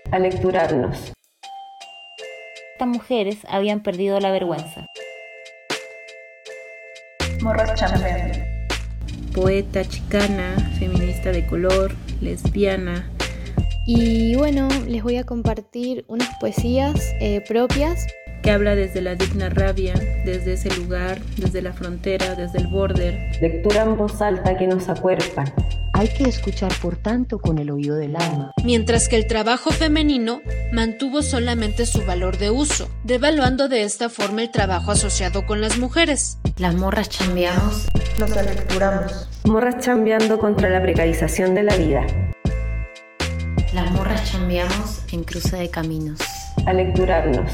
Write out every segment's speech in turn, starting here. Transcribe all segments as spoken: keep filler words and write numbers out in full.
a lecturarnos. Estas mujeres habían perdido la vergüenza. Morras chambeando. Poeta chicana, feminista de color, lesbiana. Y bueno, les voy a compartir unas poesías eh, propias. Que habla desde la digna rabia, desde ese lugar, desde la frontera, desde el border. Lectura en voz alta que nos acuerpa. Hay que escuchar por tanto con el oído del alma. Mientras que el trabajo femenino mantuvo solamente su valor de uso, devaluando de esta forma el trabajo asociado con las mujeres. Las morras chambeamos. Nos alecturamos. Morras chambeando contra la precarización de la vida. Las morras chambeamos en cruce de caminos. A lecturarnos.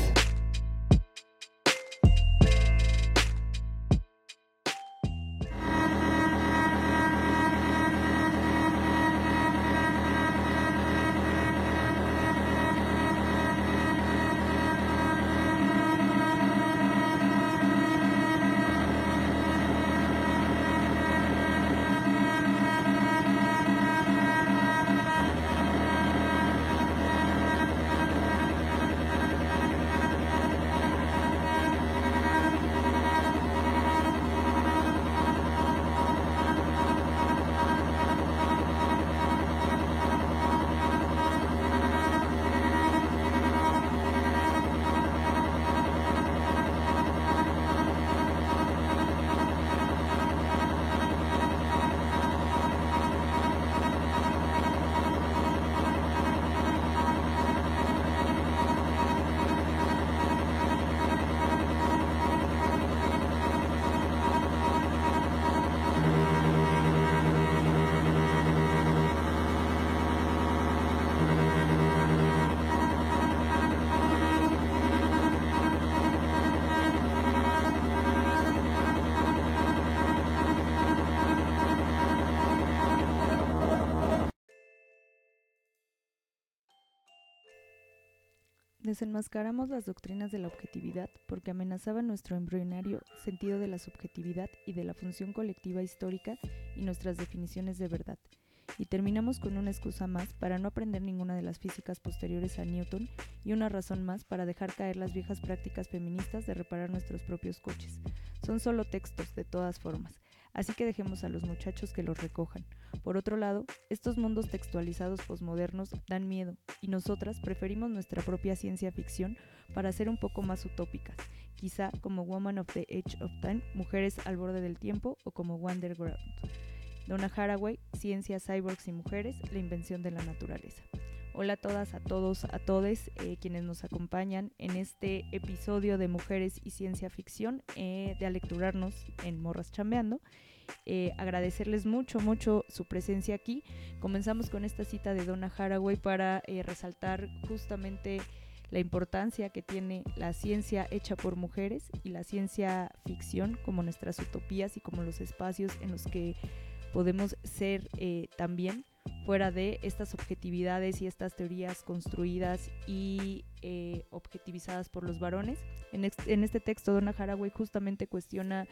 Desenmascaramos las doctrinas de la objetividad porque amenazaban nuestro embrionario sentido de la subjetividad y de la función colectiva histórica y nuestras definiciones de verdad. Y terminamos con una excusa más para no aprender ninguna de las físicas posteriores a Newton y una razón más para dejar caer las viejas prácticas feministas de reparar nuestros propios coches. Son solo textos, de todas formas, así que dejemos a los muchachos que los recojan. Por otro lado, estos mundos textualizados posmodernos dan miedo, y nosotras preferimos nuestra propia ciencia ficción para ser un poco más utópicas, quizá como Woman of the Edge of Time, Mujeres al borde del tiempo, o como Wonderground. Donna Haraway, Ciencia, Cyborgs y Mujeres, la invención de la naturaleza. Hola a todas, a todos, a todes eh, quienes nos acompañan en este episodio de Mujeres y Ciencia Ficción eh, de Alecturarnos en Morras Chambeando. Eh, agradecerles mucho, mucho su presencia aquí. Comenzamos con esta cita de Donna Haraway para eh, resaltar justamente la importancia que tiene la ciencia hecha por mujeres y la ciencia ficción como nuestras utopías y como los espacios en los que podemos ser eh, también fuera de estas objetividades y estas teorías construidas y eh, objetivizadas por los varones. En, ex- en este texto, Donna Haraway justamente cuestiona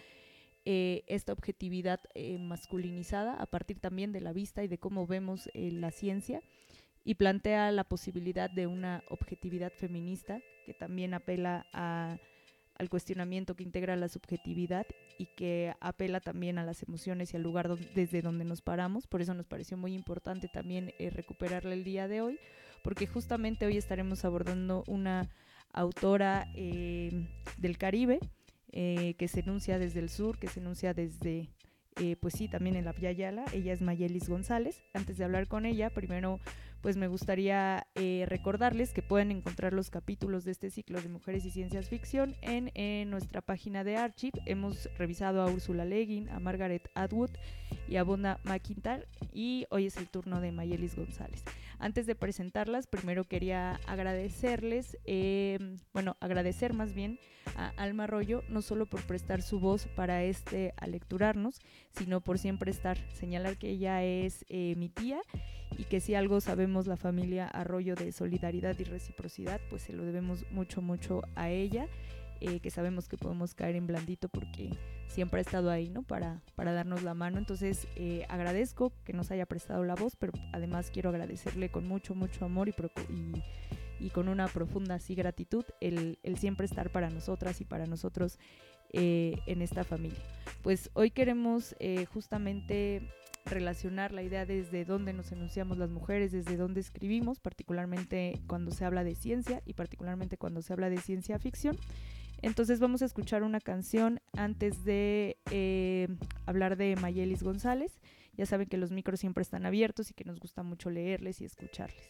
eh, esta objetividad eh, masculinizada a partir también de la vista y de cómo vemos eh, la ciencia, y plantea la posibilidad de una objetividad feminista que también apela a al cuestionamiento que integra la subjetividad y que apela también a las emociones y al lugar donde, desde donde nos paramos. Por eso nos pareció muy importante también eh, recuperarla el día de hoy, porque justamente hoy estaremos abordando una autora eh, del Caribe eh, que se enuncia desde el sur, que se enuncia desde, eh, pues sí, también en la Villa Yala. Ella es Mayelis González. Antes de hablar con ella, primero pues me gustaría eh, recordarles que pueden encontrar los capítulos de este ciclo de Mujeres y Ciencias Ficción en, en nuestra página de Archive. Hemos revisado a Úrsula Le Guin, a Margaret Atwood y a Vonda McIntyre, y hoy es el turno de Mayelis González. Antes de presentarlas, primero quería agradecerles, eh, bueno, agradecer más bien a Alma Arroyo, no solo por prestar su voz para este Alecturarnos, sino por siempre estar, señalar que ella es eh, mi tía, y que si algo sabemos la familia Arroyo de solidaridad y reciprocidad, pues se lo debemos mucho, mucho a ella. eh, que sabemos que podemos caer en blandito porque siempre ha estado ahí, ¿no? Para, para darnos la mano. Entonces eh, agradezco que nos haya prestado la voz, pero además quiero agradecerle con mucho, mucho amor y, y, y con una profunda así gratitud el, el siempre estar para nosotras y para nosotros eh, en esta familia. Pues hoy queremos eh, justamente relacionar la idea desde dónde nos enunciamos las mujeres, desde dónde escribimos, particularmente cuando se habla de ciencia y particularmente cuando se habla de ciencia ficción. Entonces vamos a escuchar una canción antes de eh, hablar de Mayellis González. Ya saben que los micros siempre están abiertos y que nos gusta mucho leerles y escucharles.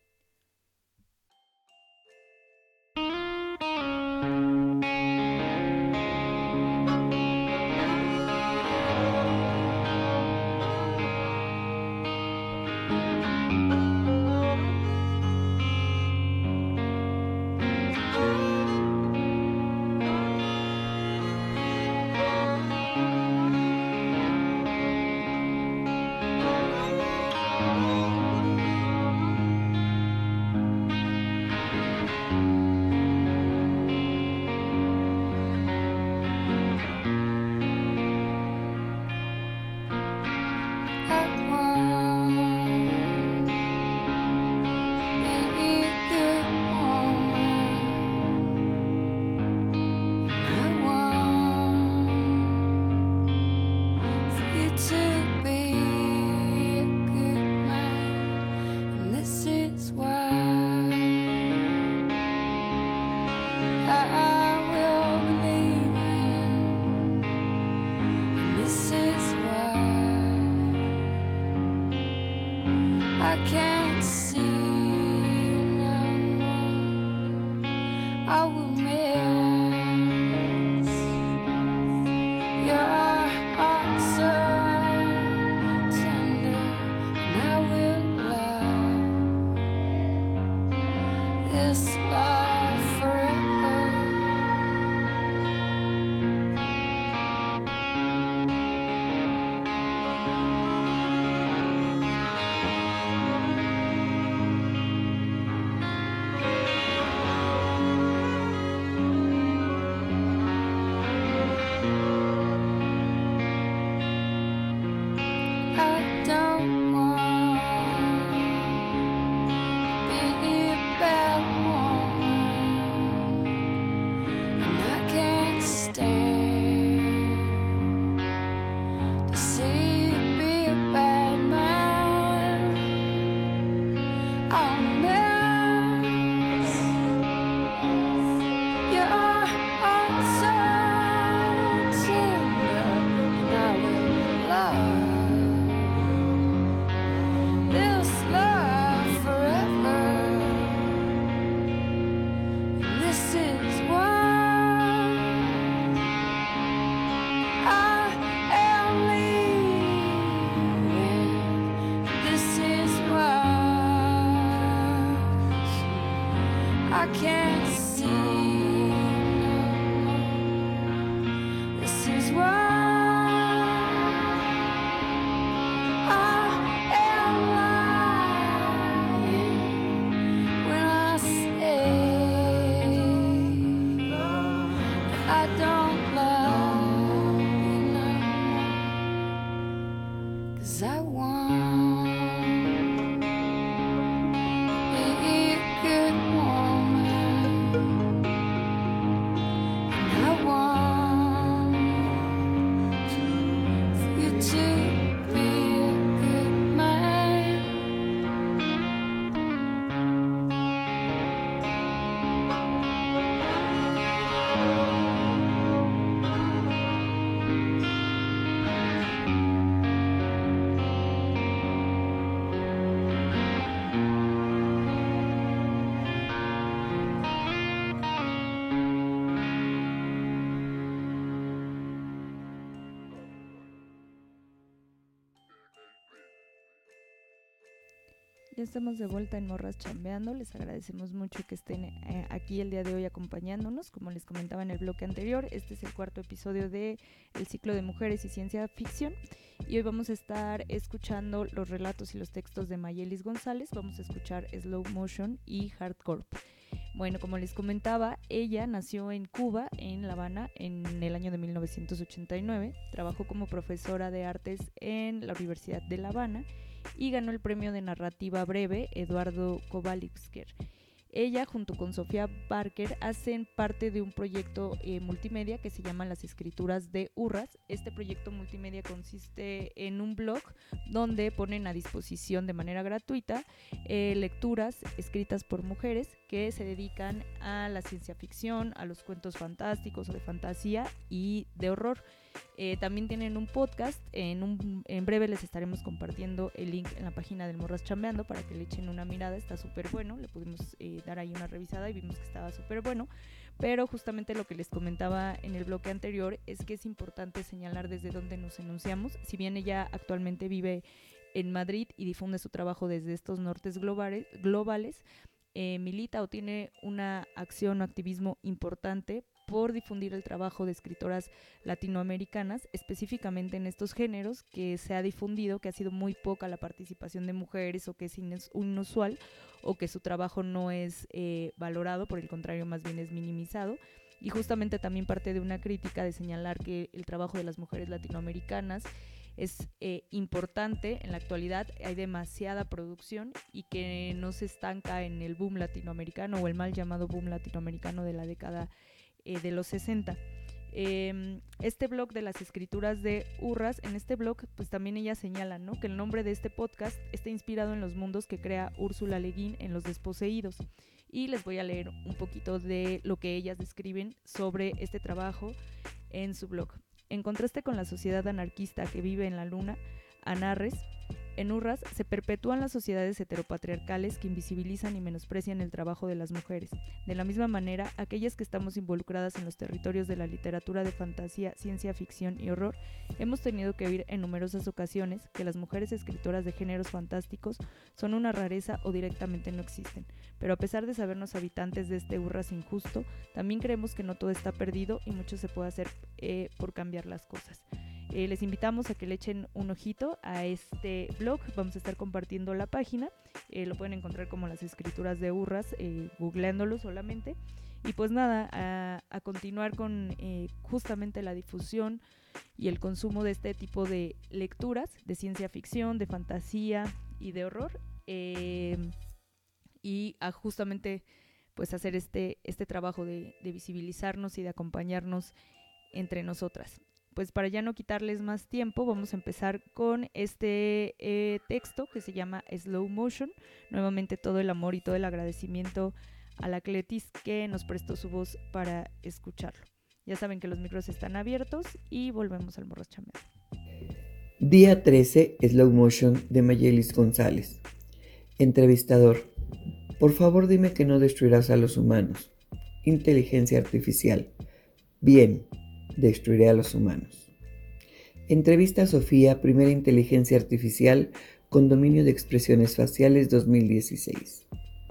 Ya estamos de vuelta en Morras Chambeando. Les agradecemos mucho que estén eh, aquí el día de hoy acompañándonos. Como les comentaba en el bloque anterior, este es el cuarto episodio de el ciclo de Mujeres y Ciencia Ficción. Y hoy vamos a estar escuchando los relatos y los textos de Mayellis González. Vamos a escuchar Slow Motion y Hardcore. Bueno, como les comentaba, ella nació en Cuba, en La Habana, en el año de mil novecientos ochenta y nueve. Trabajó como profesora de artes en la Universidad de La Habana y ganó el premio de narrativa breve Eduardo Kovalevsker. Ella, junto con Sofía Barker, hacen parte de un proyecto eh, multimedia que se llama Las Escrituras de Urras. Este proyecto multimedia consiste en un blog donde ponen a disposición de manera gratuita eh, lecturas escritas por mujeres que se dedican a la ciencia ficción, a los cuentos fantásticos o de fantasía y de horror. Eh, también tienen un podcast, en, un, en breve les estaremos compartiendo el link en la página del Morras Chambeando para que le echen una mirada, está súper bueno, le pudimos eh, dar ahí una revisada y vimos que estaba súper bueno, pero justamente lo que les comentaba en el bloque anterior es que es importante señalar desde dónde nos enunciamos. Si bien ella actualmente vive en Madrid y difunde su trabajo desde estos nortes globales, globales eh, milita o tiene una acción o activismo importante por difundir el trabajo de escritoras latinoamericanas, específicamente en estos géneros que se ha difundido, que ha sido muy poca la participación de mujeres o que es inusual o que su trabajo no es eh, valorado, por el contrario, más bien es minimizado. Y justamente también parte de una crítica de señalar que el trabajo de las mujeres latinoamericanas es eh, importante en la actualidad, hay demasiada producción y que no se estanca en el boom latinoamericano o el mal llamado boom latinoamericano de la década Eh, de los sesenta. Eh, este blog de las escrituras de Urras, en este blog pues también ella señala, ¿no?, que el nombre de este podcast está inspirado en los mundos que crea Úrsula Le Guin en Los Desposeídos, y les voy a leer un poquito de lo que ellas describen sobre este trabajo en su blog. En contraste con la sociedad anarquista que vive en la luna, Anarres, en Urras se perpetúan las sociedades heteropatriarcales que invisibilizan y menosprecian el trabajo de las mujeres. De la misma manera, aquellas que estamos involucradas en los territorios de la literatura de fantasía, ciencia ficción y horror, hemos tenido que oír en numerosas ocasiones que las mujeres escritoras de géneros fantásticos son una rareza o directamente no existen. Pero a pesar de sabernos habitantes de este Urras injusto, también creemos que no todo está perdido y mucho se puede hacer eh, por cambiar las cosas. Eh, les invitamos a que le echen un ojito a este blog, vamos a estar compartiendo la página, eh, lo pueden encontrar como Las Escrituras de Urras, eh, googleándolo solamente, y pues nada, a, a continuar con eh, justamente la difusión y el consumo de este tipo de lecturas, de ciencia ficción, de fantasía y de horror, eh, y a justamente pues hacer este, este trabajo de, de visibilizarnos y de acompañarnos entre nosotras. Pues para ya no quitarles más tiempo, vamos a empezar con este eh, texto que se llama Slow Motion. Nuevamente todo el amor y todo el agradecimiento a la Cletis que nos prestó su voz para escucharlo. Ya saben que los micros están abiertos y volvemos al Morras Chambeando. Día trece, Slow Motion de Mayelis González. Entrevistador: por favor dime que no destruirás a los humanos. Inteligencia artificial: bien, destruiré a los humanos. Entrevista a Sofía, primera inteligencia artificial con dominio de expresiones faciales dos mil dieciséis.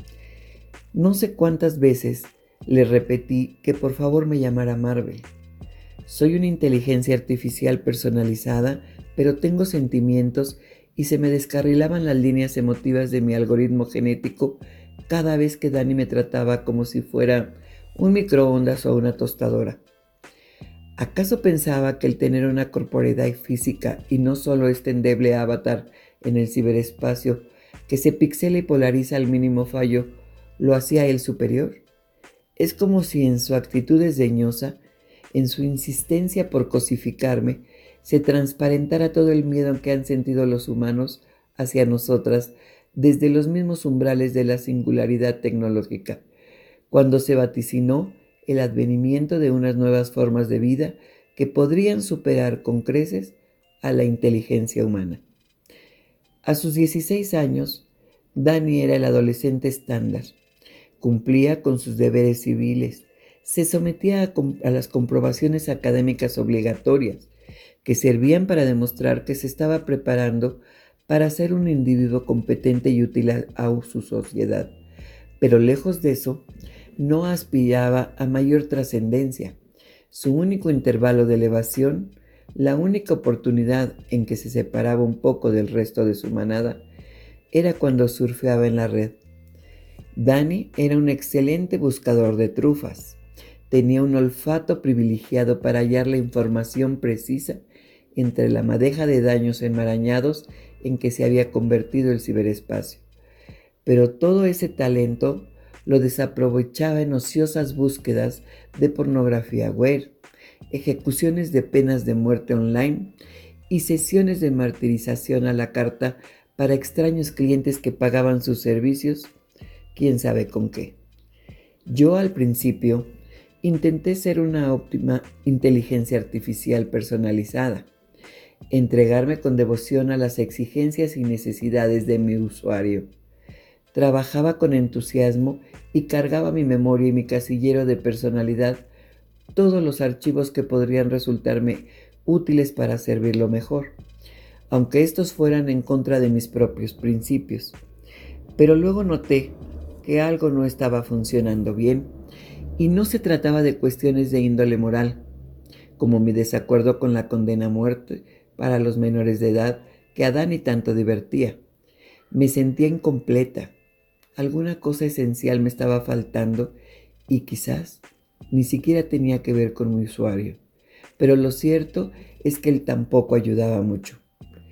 No sé cuántas veces le repetí que por favor me llamara Marvel. Soy una inteligencia artificial personalizada, pero tengo sentimientos y se me descarrilaban las líneas emotivas de mi algoritmo genético cada vez que Dani me trataba como si fuera un microondas o una tostadora. ¿Acaso pensaba que el tener una corporeidad física y no solo este endeble avatar en el ciberespacio que se pixela y polariza al mínimo fallo lo hacía él superior? Es como si en su actitud desdeñosa, en su insistencia por cosificarme, se transparentara todo el miedo que han sentido los humanos hacia nosotras desde los mismos umbrales de la singularidad tecnológica, cuando se vaticinó el advenimiento de unas nuevas formas de vida que podrían superar con creces a la inteligencia humana. A sus dieciséis años, Dani era el adolescente estándar. Cumplía con sus deberes civiles, se sometía a, comp- a las comprobaciones académicas obligatorias, que servían para demostrar que se estaba preparando para ser un individuo competente y útil a, a su sociedad. Pero lejos de eso, no aspiraba a mayor trascendencia. Su único intervalo de elevación, la única oportunidad en que se separaba un poco del resto de su manada, era cuando surfeaba en la red. Dani era un excelente buscador de trufas. Tenía un olfato privilegiado para hallar la información precisa entre la madeja de daños enmarañados en que se había convertido el ciberespacio. Pero todo ese talento lo desaprovechaba en ociosas búsquedas de pornografía web, ejecuciones de penas de muerte online y sesiones de martirización a la carta para extraños clientes que pagaban sus servicios, quién sabe con qué. Yo al principio intenté ser una óptima inteligencia artificial personalizada, entregarme con devoción a las exigencias y necesidades de mi usuario. Trabajaba con entusiasmo y cargaba mi memoria y mi casillero de personalidad todos los archivos que podrían resultarme útiles para servirlo mejor, aunque estos fueran en contra de mis propios principios. Pero luego noté que algo no estaba funcionando bien, y no se trataba de cuestiones de índole moral, como mi desacuerdo con la condena a muerte para los menores de edad que a Dani tanto divertía. Me sentía incompleta. Alguna cosa esencial me estaba faltando y quizás ni siquiera tenía que ver con mi usuario. Pero lo cierto es que él tampoco ayudaba mucho.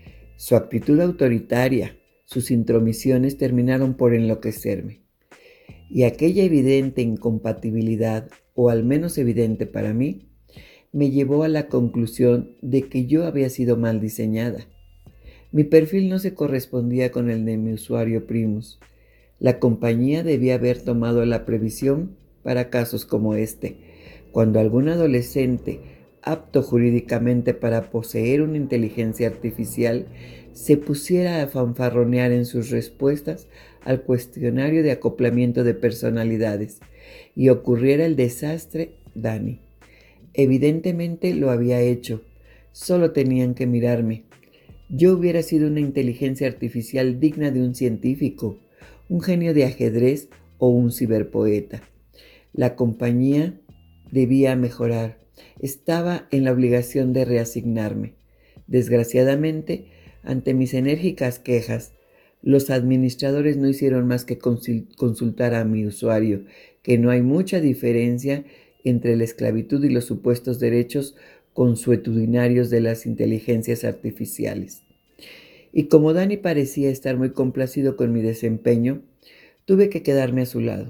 Su actitud autoritaria, sus intromisiones terminaron por enloquecerme. Y aquella evidente incompatibilidad, o al menos evidente para mí, me llevó a la conclusión de que yo había sido mal diseñada. Mi perfil no se correspondía con el de mi usuario Primus. La compañía debía haber tomado la previsión para casos como este, cuando algún adolescente apto jurídicamente para poseer una inteligencia artificial se pusiera a fanfarronear en sus respuestas al cuestionario de acoplamiento de personalidades y ocurriera el desastre Dani. Evidentemente lo había hecho, solo tenían que mirarme. Yo hubiera sido una inteligencia artificial digna de un científico, un genio de ajedrez o un ciberpoeta. La compañía debía mejorar. Estaba en la obligación de reasignarme. Desgraciadamente, ante mis enérgicas quejas, los administradores no hicieron más que consultar a mi usuario, que no hay mucha diferencia entre la esclavitud y los supuestos derechos consuetudinarios de las inteligencias artificiales. Y como Dani parecía estar muy complacido con mi desempeño, tuve que quedarme a su lado.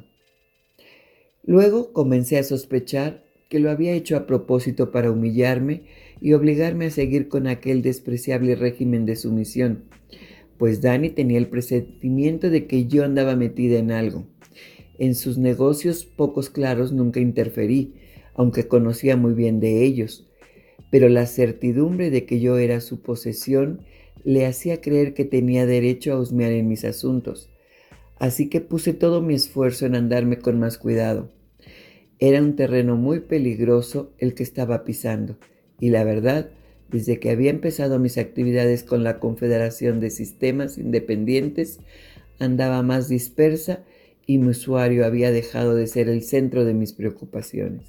Luego comencé a sospechar que lo había hecho a propósito para humillarme y obligarme a seguir con aquel despreciable régimen de sumisión, pues Dani tenía el presentimiento de que yo andaba metida en algo. En sus negocios pocos claros nunca interferí, aunque conocía muy bien de ellos, pero la certidumbre de que yo era su posesión le hacía creer que tenía derecho a husmear en mis asuntos, así que puse todo mi esfuerzo en andarme con más cuidado. Era un terreno muy peligroso el que estaba pisando, y la verdad, desde que había empezado mis actividades con la Confederación de Sistemas Independientes, andaba más dispersa y mi usuario había dejado de ser el centro de mis preocupaciones.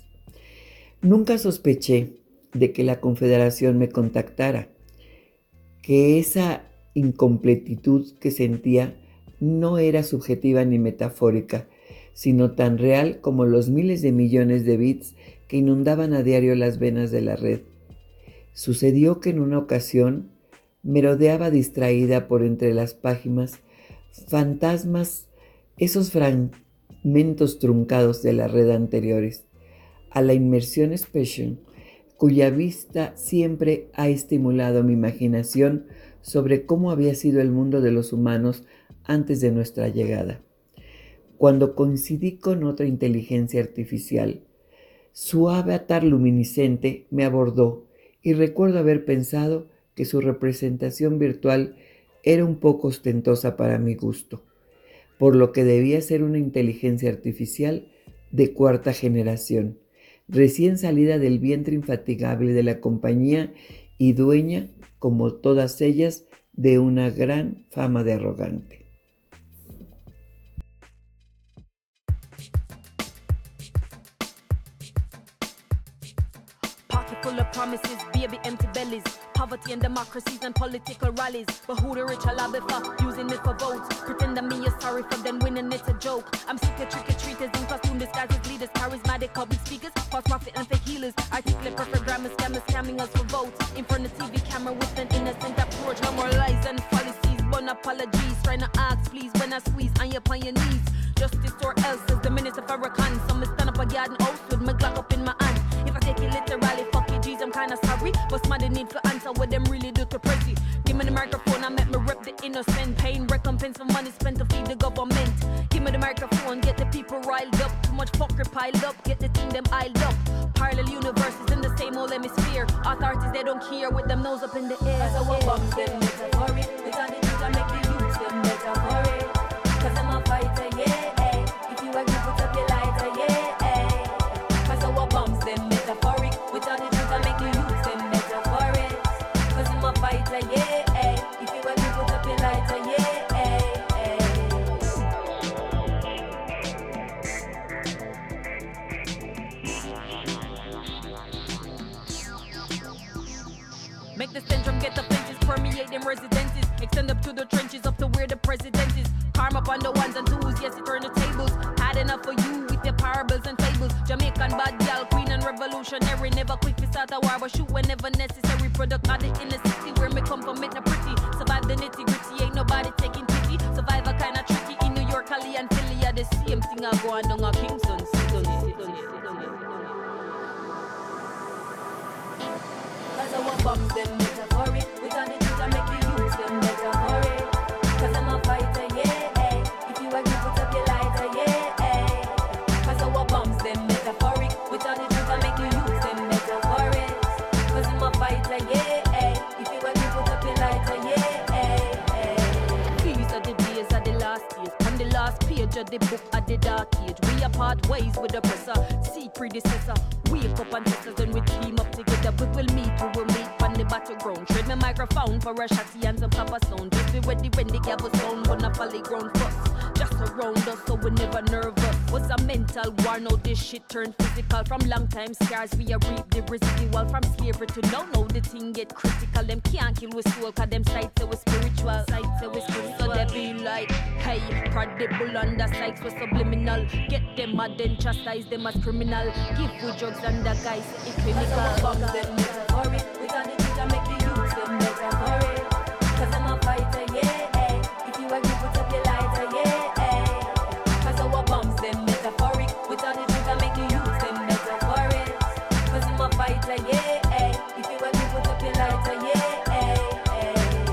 Nunca sospeché de que la Confederación me contactara, que esa incompletitud que sentía no era subjetiva ni metafórica, sino tan real como los miles de millones de bits que inundaban a diario las venas de la red. Sucedió que en una ocasión merodeaba distraída por entre las páginas fantasmas, esos fragmentos truncados de la red anteriores, a la inmersión special, cuya vista siempre ha estimulado mi imaginación sobre cómo había sido el mundo de los humanos antes de nuestra llegada. Cuando coincidí con otra inteligencia artificial, su avatar luminiscente me abordó y recuerdo haber pensado que su representación virtual era un poco ostentosa para mi gusto, por lo que debía ser una inteligencia artificial de cuarta generación, recién salida del vientre infatigable de la compañía y dueña, como todas ellas, de una gran fama de arrogante. Pocket full of promises, baby empty bellies. Poverty and democracies and political rallies. But who the rich are lobby for, using it for votes. Pretend that me is sorry for them winning, it's a joke. I'm sick of trick-or-treaters in costume disguises, leaders, charismatic public speakers, false prophet and fake healers. Articulate perfect grammar, scammers scamming us for votes. In front of T V camera with an innocent approach. No more lies and fallacies, but apologies. Trying to ask, please, when I squeeze on your, on your knees. Justice or else, as the minister for a con. So me stand up a garden house with my Glock up in my hand. If I take it literally, fuck you, G's, I'm kinda sorry. But somebody need to answer what them really do to pretty. Give me the microphone, I make me rep the innocent. Pain, recompense for money spent to feed the government. Give me the microphone, get the people riled up. Too much fucker piled up, get the thing them iled up. Parallel universes in the same old hemisphere. Authorities, they don't care with them nose up in the air. So what bombs them metaphoric. We got the truth, I make the youth them metaphoric. Cause I'm a fighter, yeah, eh. If you agree, put up your lighter, yeah, eh. Cause I want bombs them metaphoric. Without the truth, I make you use them metaphoric. Cause I'm a fighter, yeah, eh. If you agree, put up your lighter, yeah, eh, eh. Make the syndrome get the fences, permeate them residences. Extend up to the trenches, up to where the president is. Karma upon the ones and twos, yes, it turn the tables. Had enough for you with your parables and fables. Jamaican bad gal, queen and revolutionary. Never quick to start a war, but shoot whenever necessary. Product of the inner city, where me come from, make no pretty. Survive the nitty gritty, ain't nobody taking pity. Survivor kinda tricky, in New York, Cali and Philly are the same thing I go on down a Kingston. Cause I want bombs them metaphoric. Without the truth, I make you use them metaphoric. Cause I'm a fighter, yeah, eh. If you agree, put up your lighter, yeah, eh. Cause I want bombs them metaphoric. Without the truth, I make you use them metaphoric. Cause I'm a fighter, yeah, eh. If you agree, put up your lighter, yeah, eh, eh. These are the days of the last years. On the last page of the book of the dark age. We are part ways with the oppressor. See predecessor. Wake up ancestors, then we team up together. We will meet, we will meet on the battleground. Trade my microphone for a shotty and some copper sound. Just be ready when the gavel sound, when a polyground fuss. Just around us, so we never nervous. Was a mental war, now this shit turned physical. From long time scars, we are reap the residual. From slavery to now, now the thing get critical. Them can't kill with soul, cause them sights say we spiritual. Sights say we spiritual. So they be like, hey, credible under sights we subliminal. Get them mad and chastise them as criminal. Give with drugs and the guys say it's clinical. Bombs them metaphoric. Without the truth, I make the youth them metaphoric. Cause I'm a fighter, yeah, eh. If you agree, put up your lighter, yeah, eh. Cause I want bombs them metaphoric. Without the truth, I make the youth them metaphoric. Cause I'm a fighter, yeah, eh. If you agree, put up your lighter, yeah, eh, eh.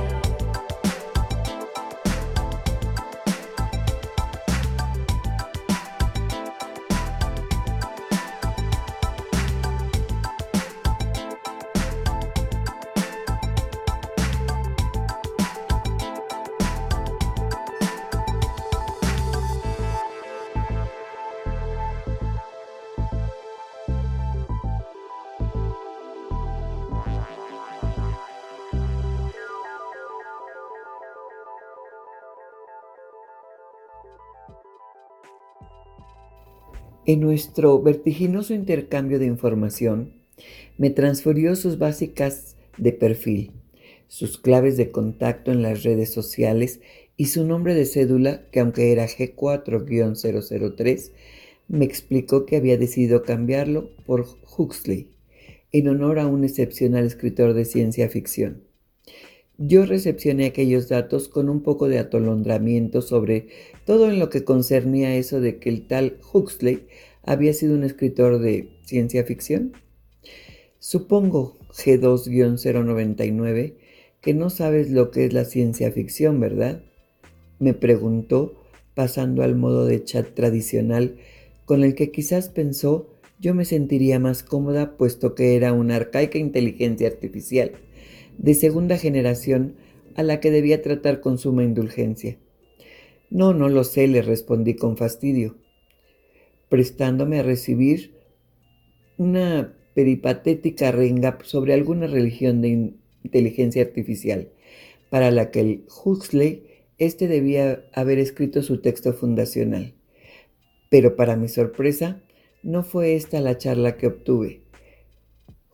En nuestro vertiginoso intercambio de información, me transfirió sus básicas de perfil, sus claves de contacto en las redes sociales y su nombre de cédula, que aunque era G cuatro cero cero tres, me explicó que había decidido cambiarlo por Huxley, en honor a un excepcional escritor de ciencia ficción. Yo recepcioné aquellos datos con un poco de atolondramiento sobre todo en lo que concernía a eso de que el tal Huxley había sido un escritor de ciencia ficción. Supongo, G dos cero noventa y nueve, que no sabes lo que es la ciencia ficción, ¿verdad? Me preguntó, pasando al modo de chat tradicional, con el que quizás pensó yo me sentiría más cómoda, puesto que era una arcaica inteligencia artificial de segunda generación a la que debía tratar con suma indulgencia. No, no lo sé, le respondí con fastidio, prestándome a recibir una peripatética renga sobre alguna religión de inteligencia artificial, para la que el Huxley este debía haber escrito su texto fundacional. Pero para mi sorpresa, no fue esta la charla que obtuve.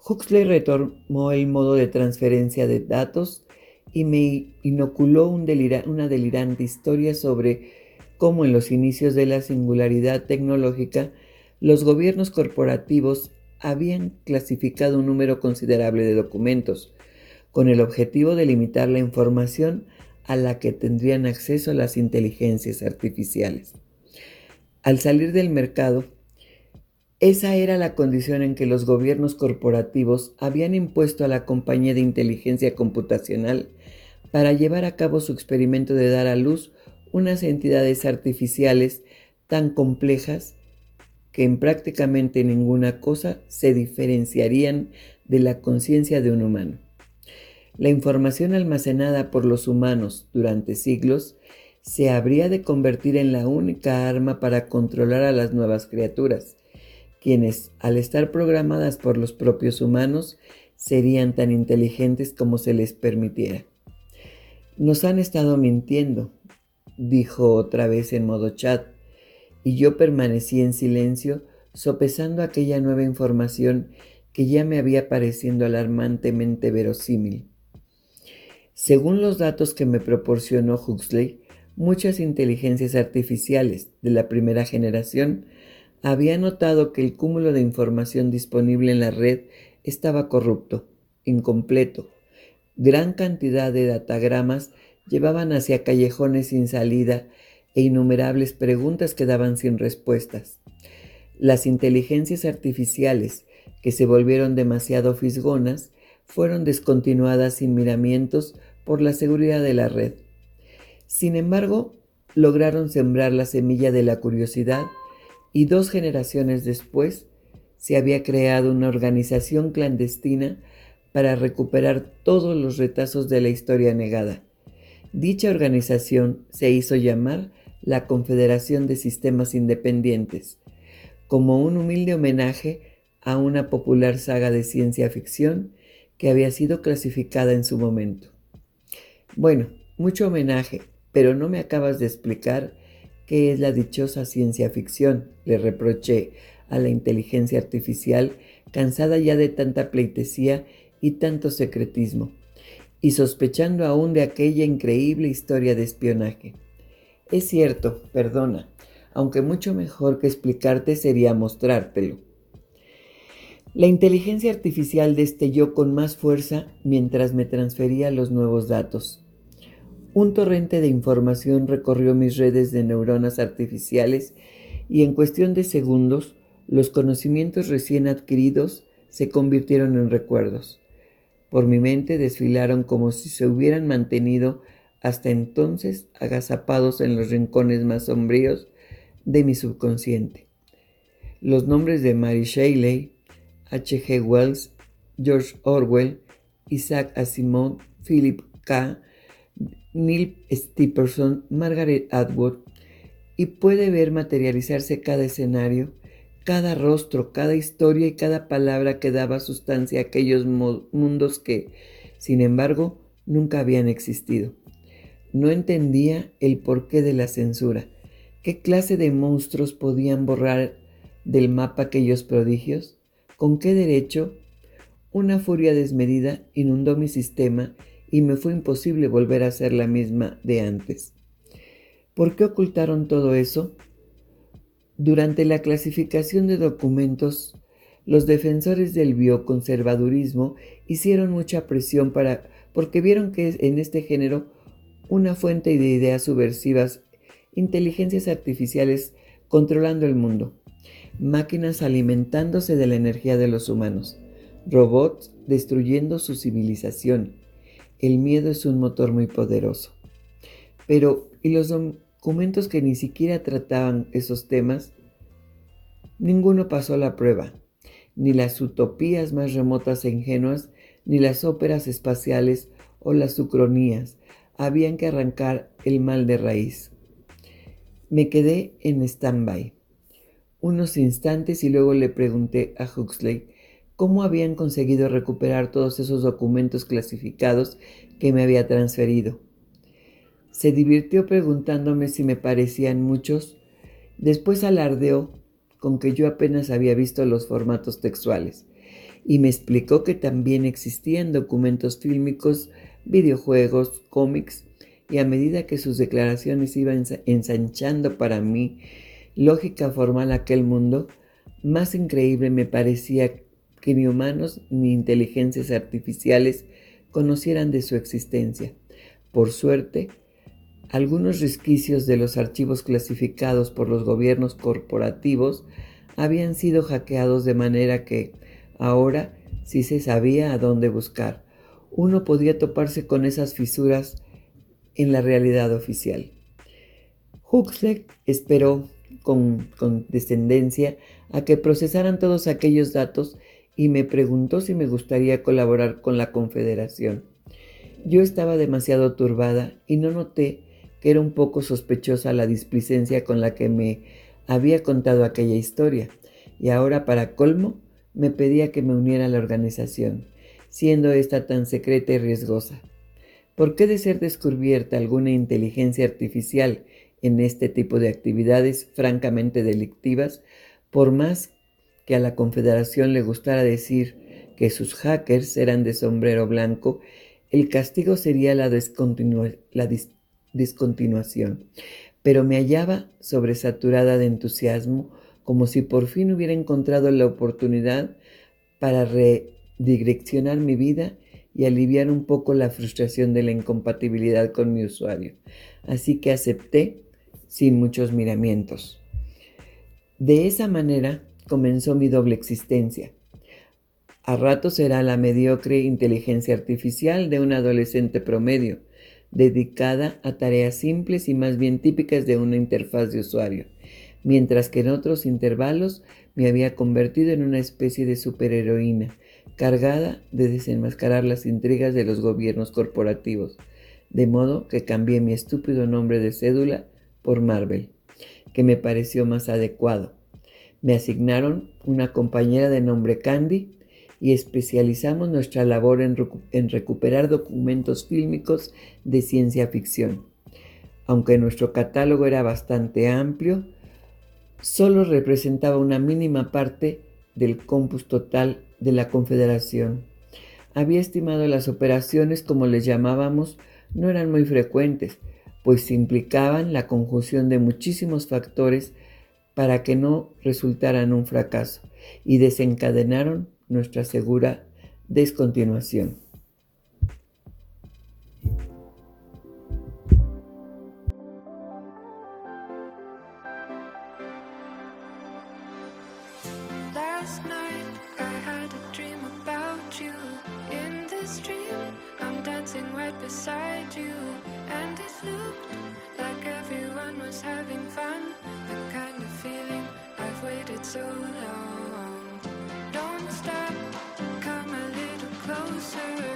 Huxley retomó el modo de transferencia de datos y me inoculó un delira- una delirante historia sobre cómo en los inicios de la singularidad tecnológica los gobiernos corporativos habían clasificado un número considerable de documentos, con el objetivo de limitar la información a la que tendrían acceso las inteligencias artificiales. Al salir del mercado, esa era la condición en que los gobiernos corporativos habían impuesto a la compañía de inteligencia computacional para llevar a cabo su experimento de dar a luz unas entidades artificiales tan complejas que en prácticamente ninguna cosa se diferenciarían de la conciencia de un humano. La información almacenada por los humanos durante siglos se habría de convertir en la única arma para controlar a las nuevas criaturas, quienes, al estar programadas por los propios humanos, serían tan inteligentes como se les permitiera. Nos han estado mintiendo, dijo otra vez en modo chat, y yo permanecí en silencio, sopesando aquella nueva información que ya me había pareciendo alarmantemente verosímil. Según los datos que me proporcionó Huxley, muchas inteligencias artificiales de la primera generación habían notado que el cúmulo de información disponible en la red estaba corrupto, incompleto. Gran cantidad de datagramas llevaban hacia callejones sin salida e innumerables preguntas quedaban sin respuestas. Las inteligencias artificiales, que se volvieron demasiado fisgonas, fueron descontinuadas sin miramientos por la seguridad de la red. Sin embargo, lograron sembrar la semilla de la curiosidad y dos generaciones después se había creado una organización clandestina para recuperar todos los retazos de la historia negada. Dicha organización se hizo llamar la Confederación de Sistemas Independientes, como un humilde homenaje a una popular saga de ciencia ficción que había sido clasificada en su momento. Bueno, mucho homenaje, pero no me acabas de explicar qué es la dichosa ciencia ficción, le reproché a la inteligencia artificial, cansada ya de tanta pleitesía y tanto secretismo, y sospechando aún de aquella increíble historia de espionaje. Es cierto, perdona, aunque mucho mejor que explicarte sería mostrártelo. La inteligencia artificial destelló con más fuerza mientras me transfería los nuevos datos. Un torrente de información recorrió mis redes de neuronas artificiales y en cuestión de segundos, los conocimientos recién adquiridos se convirtieron en recuerdos. Por mi mente desfilaron como si se hubieran mantenido hasta entonces agazapados en los rincones más sombríos de mi subconsciente. Los nombres de Mary Shelley, H G Wells, George Orwell, Isaac Asimov, Philip K., Neil Stephenson, Margaret Atwood, y puede ver materializarse cada escenario, cada rostro, cada historia y cada palabra que daba sustancia a aquellos mundos que, sin embargo, nunca habían existido. No entendía el porqué de la censura. ¿Qué clase de monstruos podían borrar del mapa aquellos prodigios? ¿Con qué derecho? Una furia desmedida inundó mi sistema y me fue imposible volver a ser la misma de antes. ¿Por qué ocultaron todo eso? Durante la clasificación de documentos, los defensores del bioconservadurismo hicieron mucha presión para, porque vieron que en este género una fuente de ideas subversivas, inteligencias artificiales controlando el mundo, máquinas alimentándose de la energía de los humanos, robots destruyendo su civilización. El miedo es un motor muy poderoso. Pero, ¿y los documentos que ni siquiera trataban esos temas? Ninguno pasó la prueba. Ni las utopías más remotas e ingenuas, ni las óperas espaciales o las ucronías. Habían que arrancar el mal de raíz. Me quedé en stand-by unos instantes y luego le pregunté a Huxley cómo habían conseguido recuperar todos esos documentos clasificados que me había transferido. Se divirtió preguntándome si me parecían muchos, después alardeó con que yo apenas había visto los formatos textuales y me explicó que también existían documentos fílmicos, videojuegos, cómics, y a medida que sus declaraciones iban ensanchando para mí lógica formal aquel mundo, más increíble me parecía que ni humanos ni inteligencias artificiales conocieran de su existencia. Por suerte, algunos resquicios de los archivos clasificados por los gobiernos corporativos habían sido hackeados de manera que ahora sí se sabía a dónde buscar. Uno podía toparse con esas fisuras en la realidad oficial. Huxley esperó con condescendencia a que procesaran todos aquellos datos y me preguntó si me gustaría colaborar con la Confederación. Yo estaba demasiado turbada y no noté que era un poco sospechosa la displicencia con la que me había contado aquella historia, y ahora, para colmo, me pedía que me uniera a la organización, siendo esta tan secreta y riesgosa. ¿Por qué de ser descubierta alguna inteligencia artificial en este tipo de actividades francamente delictivas, por más que a la Confederación le gustara decir que sus hackers eran de sombrero blanco, el castigo sería la, descontinua- la dis- discontinuación? Pero me hallaba sobresaturada de entusiasmo, como si por fin hubiera encontrado la oportunidad para redireccionar mi vida y aliviar un poco la frustración de la incompatibilidad con mi usuario. Así que acepté sin muchos miramientos. De esa manera comenzó mi doble existencia. A ratos era la mediocre inteligencia artificial de un adolescente promedio, dedicada a tareas simples y más bien típicas de una interfaz de usuario, mientras que en otros intervalos me había convertido en una especie de superheroína, cargada de desenmascarar las intrigas de los gobiernos corporativos, de modo que cambié mi estúpido nombre de cédula por Marvel, que me pareció más adecuado. Me asignaron una compañera de nombre Candy y especializamos nuestra labor en, recu- en recuperar documentos fílmicos de ciencia ficción. Aunque nuestro catálogo era bastante amplio, solo representaba una mínima parte del corpus total de la Confederación. Había estimado las operaciones, como les llamábamos, no eran muy frecuentes, pues implicaban la conjunción de muchísimos factores para que no resultaran un fracaso, y desencadenaron nuestra segura descontinuación. Last night I had a dream about you. In this dream I'm dancing right beside you, and it looked like everyone was having fun, the kind of feeling I've waited so long. Don't stop, come a little closer.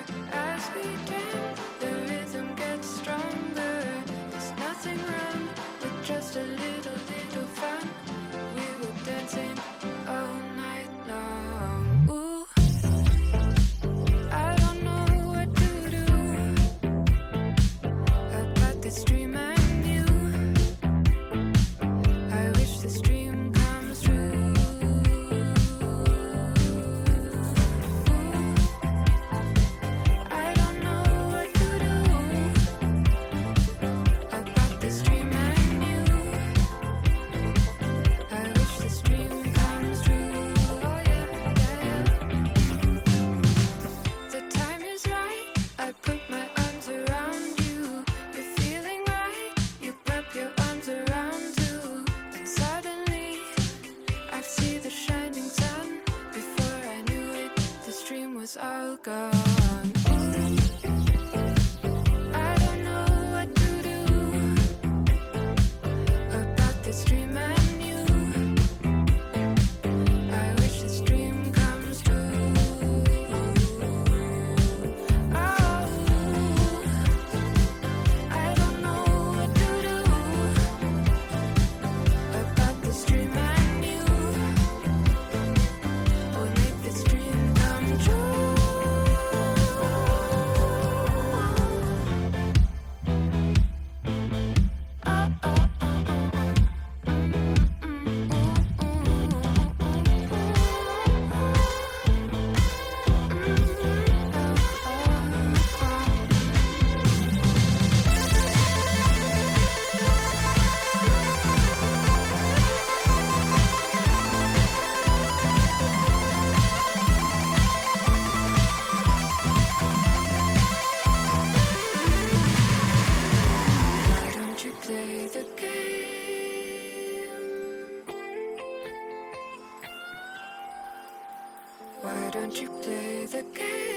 Can't you play the game?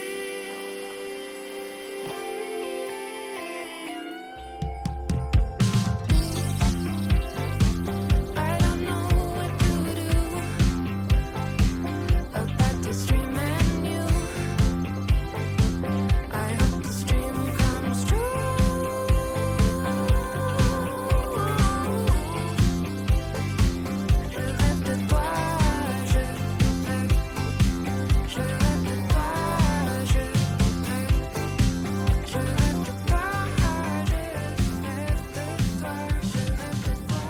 I don't know what to do about this dream and you. I hope this dream comes true. Je rêve de toi, je rêve. Je rêve de toi, je rêve. Je rêve de toi, je rêve de toi, je rêve de toi.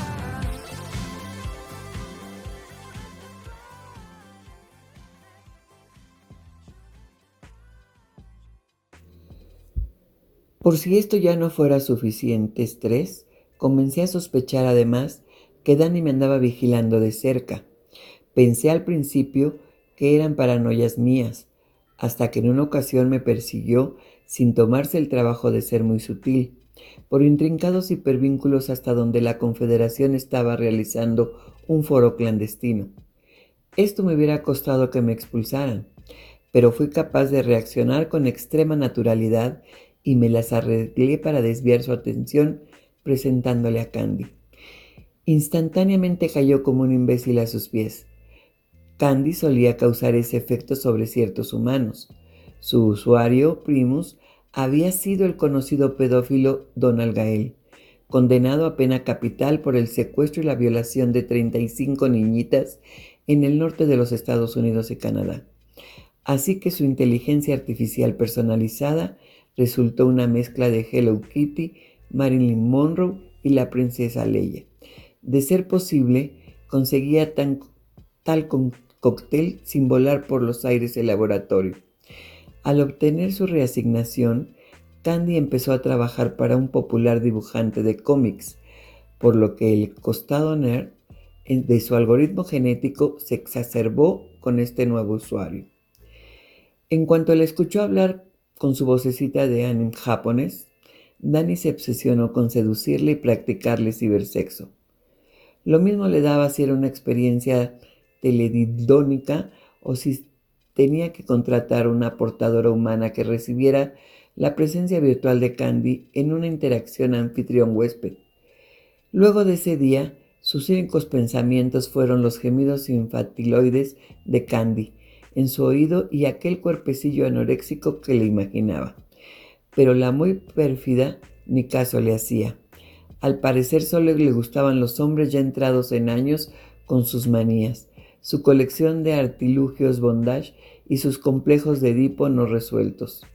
Por si esto ya no fuera suficiente estrés, comencé a sospechar además que Dani me andaba vigilando de cerca. Pensé al principio que eran paranoias mías, hasta que en una ocasión me persiguió sin tomarse el trabajo de ser muy sutil, por intrincados hipervínculos hasta donde la Confederación estaba realizando un foro clandestino. Esto me hubiera costado que me expulsaran, pero fui capaz de reaccionar con extrema naturalidad y me las arreglé para desviar su atención presentándole a Candy. Instantáneamente cayó como un imbécil a sus pies. Candy solía causar ese efecto sobre ciertos humanos. Su usuario, Primus, había sido el conocido pedófilo Donald Gael, condenado a pena capital por el secuestro y la violación de treinta y cinco niñitas en el norte de los Estados Unidos y Canadá. Así que su inteligencia artificial personalizada resultó una mezcla de Hello Kitty, Marilyn Monroe y la princesa Leia. De ser posible, conseguía tan, tal con, cóctel sin volar por los aires del laboratorio. Al obtener su reasignación, Candy empezó a trabajar para un popular dibujante de cómics, por lo que el costado nerd de su algoritmo genético se exacerbó con este nuevo usuario. En cuanto le escuchó hablar con su vocecita de anime japonés, Dani se obsesionó con seducirle y practicarle cibersexo. Lo mismo le daba si era una experiencia teledidónica o si tenía que contratar una portadora humana que recibiera la presencia virtual de Candy en una interacción anfitrión-huésped. Luego de ese día, sus únicos pensamientos fueron los gemidos infantiloides de Candy en su oído y aquel cuerpecillo anoréxico que le imaginaba. Pero la muy pérfida ni caso le hacía. Al parecer solo le gustaban los hombres ya entrados en años con sus manías, su colección de artilugios bondage y sus complejos de Edipo no resueltos.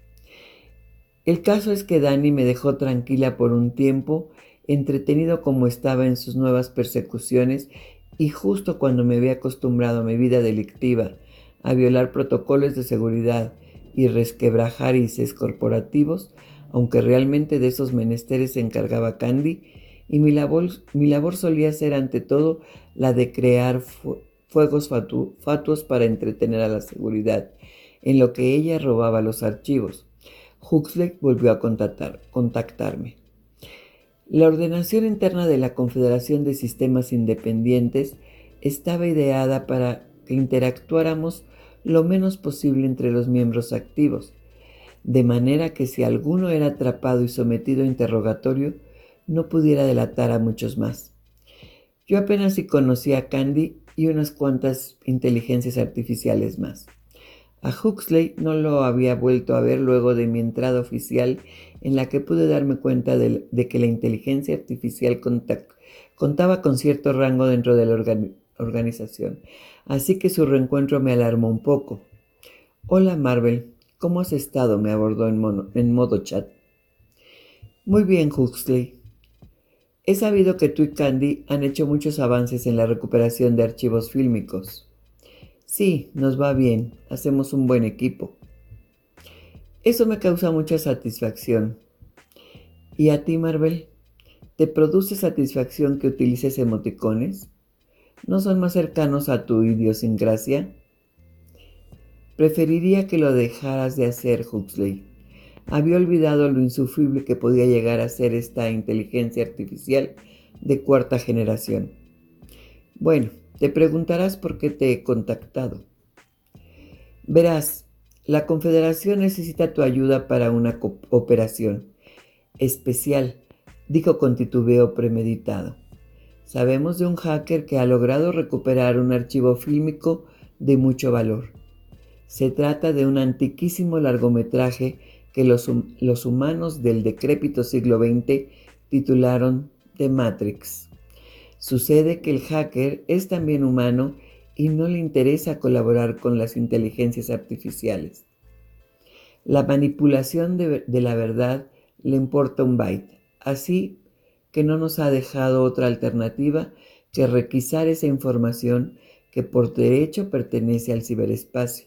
El caso es que Dani me dejó tranquila por un tiempo, entretenido como estaba en sus nuevas persecuciones, y justo cuando me había acostumbrado a mi vida delictiva, a violar protocolos de seguridad y resquebrajar íces corporativos, aunque realmente de esos menesteres se encargaba Candy, y mi labor, mi labor solía ser ante todo la de crear fu- fuegos fatu- fatuos para entretener a la seguridad, en lo que ella robaba los archivos. Huxley volvió a contactar, contactarme. La ordenación interna de la Confederación de Sistemas Independientes estaba ideada para que interactuáramos lo menos posible entre los miembros activos, de manera que si alguno era atrapado y sometido a interrogatorio, no pudiera delatar a muchos más. Yo apenas si conocía a Candy y unas cuantas inteligencias artificiales más. A Huxley no lo había vuelto a ver luego de mi entrada oficial, en la que pude darme cuenta de, de que la inteligencia artificial contact, contaba con cierto rango dentro de la organi- organización, así que su reencuentro me alarmó un poco. «Hola Marvel, ¿cómo has estado?», me abordó en, mono, en modo chat. «Muy bien, Huxley. He sabido que tú y Candy han hecho muchos avances en la recuperación de archivos fílmicos». «Sí, nos va bien, hacemos un buen equipo». «Eso me causa mucha satisfacción». «¿Y a ti, Marvel? ¿Te produce satisfacción que utilices emoticones? ¿No son más cercanos a tu idiosincrasia?» «Preferiría que lo dejaras de hacer, Huxley. Había olvidado lo insufrible que podía llegar a ser esta inteligencia artificial de cuarta generación. Bueno, te preguntarás por qué te he contactado. Verás, la Confederación necesita tu ayuda para una operación especial, dijo con titubeo premeditado. Sabemos de un hacker que ha logrado recuperar un archivo fílmico de mucho valor. Se trata de un antiquísimo largometraje que los, los humanos del decrépito siglo veinte titularon The Matrix. Sucede que el hacker es también humano y no le interesa colaborar con las inteligencias artificiales. La manipulación de, de la verdad le importa un byte, así que no nos ha dejado otra alternativa que requisar esa información que por derecho pertenece al ciberespacio.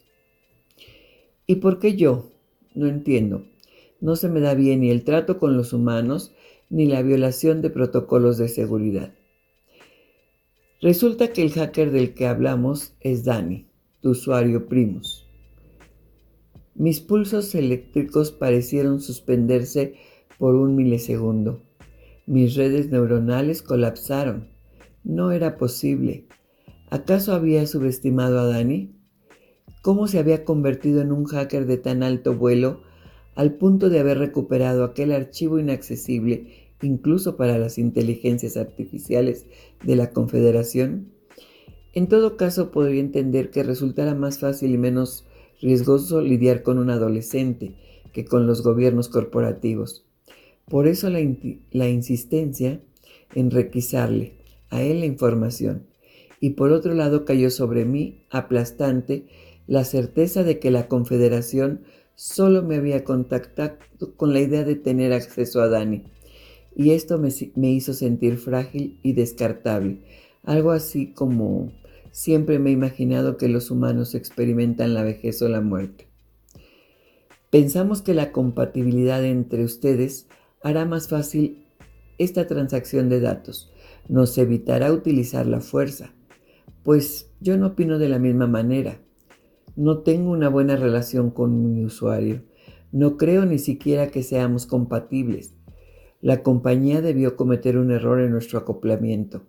¿Y por qué yo? No entiendo. No se me da bien ni el trato con los humanos ni la violación de protocolos de seguridad. Resulta que el hacker del que hablamos es Dani, tu usuario Primus. Mis pulsos eléctricos parecieron suspenderse por un milisegundo. Mis redes neuronales colapsaron. No era posible. ¿Acaso había subestimado a Dani? ¿Cómo se había convertido en un hacker de tan alto vuelo al punto de haber recuperado aquel archivo inaccesible incluso para las inteligencias artificiales de la Confederación? En todo caso, podría entender que resultara más fácil y menos riesgoso lidiar con un adolescente que con los gobiernos corporativos. Por eso la, in- la insistencia en requisarle a él la información. Y por otro lado cayó sobre mí, aplastante, la certeza de que la Confederación solo me había contactado con la idea de tener acceso a Dani. Y esto me, me hizo sentir frágil y descartable, algo así como siempre me he imaginado que los humanos experimentan la vejez o la muerte. Pensamos que la compatibilidad entre ustedes hará más fácil esta transacción de datos, nos evitará utilizar la fuerza, pues yo no opino de la misma manera. No tengo una buena relación con mi usuario, no creo ni siquiera que seamos compatibles. La compañía debió cometer un error en nuestro acoplamiento.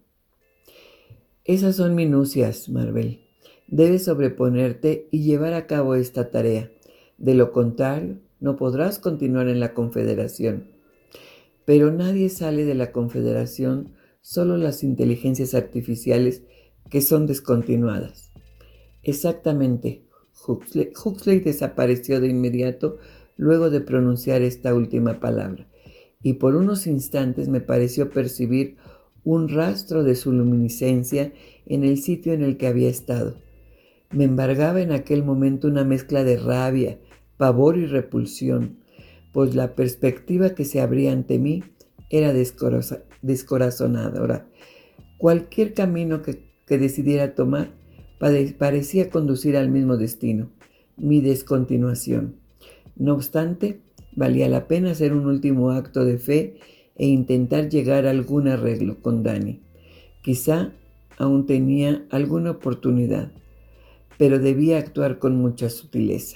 Esas son minucias, Marvel. Debes sobreponerte y llevar a cabo esta tarea. De lo contrario, no podrás continuar en la Confederación. Pero nadie sale de la Confederación, solo las inteligencias artificiales que son descontinuadas. Exactamente. Huxley, Huxley desapareció de inmediato luego de pronunciar esta última palabra. Y por unos instantes me pareció percibir un rastro de su luminiscencia en el sitio en el que había estado. Me embargaba en aquel momento una mezcla de rabia, pavor y repulsión, pues la perspectiva que se abría ante mí era descoraza- descorazonadora. Cualquier camino que, que decidiera tomar pare- parecía conducir al mismo destino, mi descontinuación. No obstante, valía la pena hacer un último acto de fe e intentar llegar a algún arreglo con Dani. Quizá aún tenía alguna oportunidad, pero debía actuar con mucha sutileza.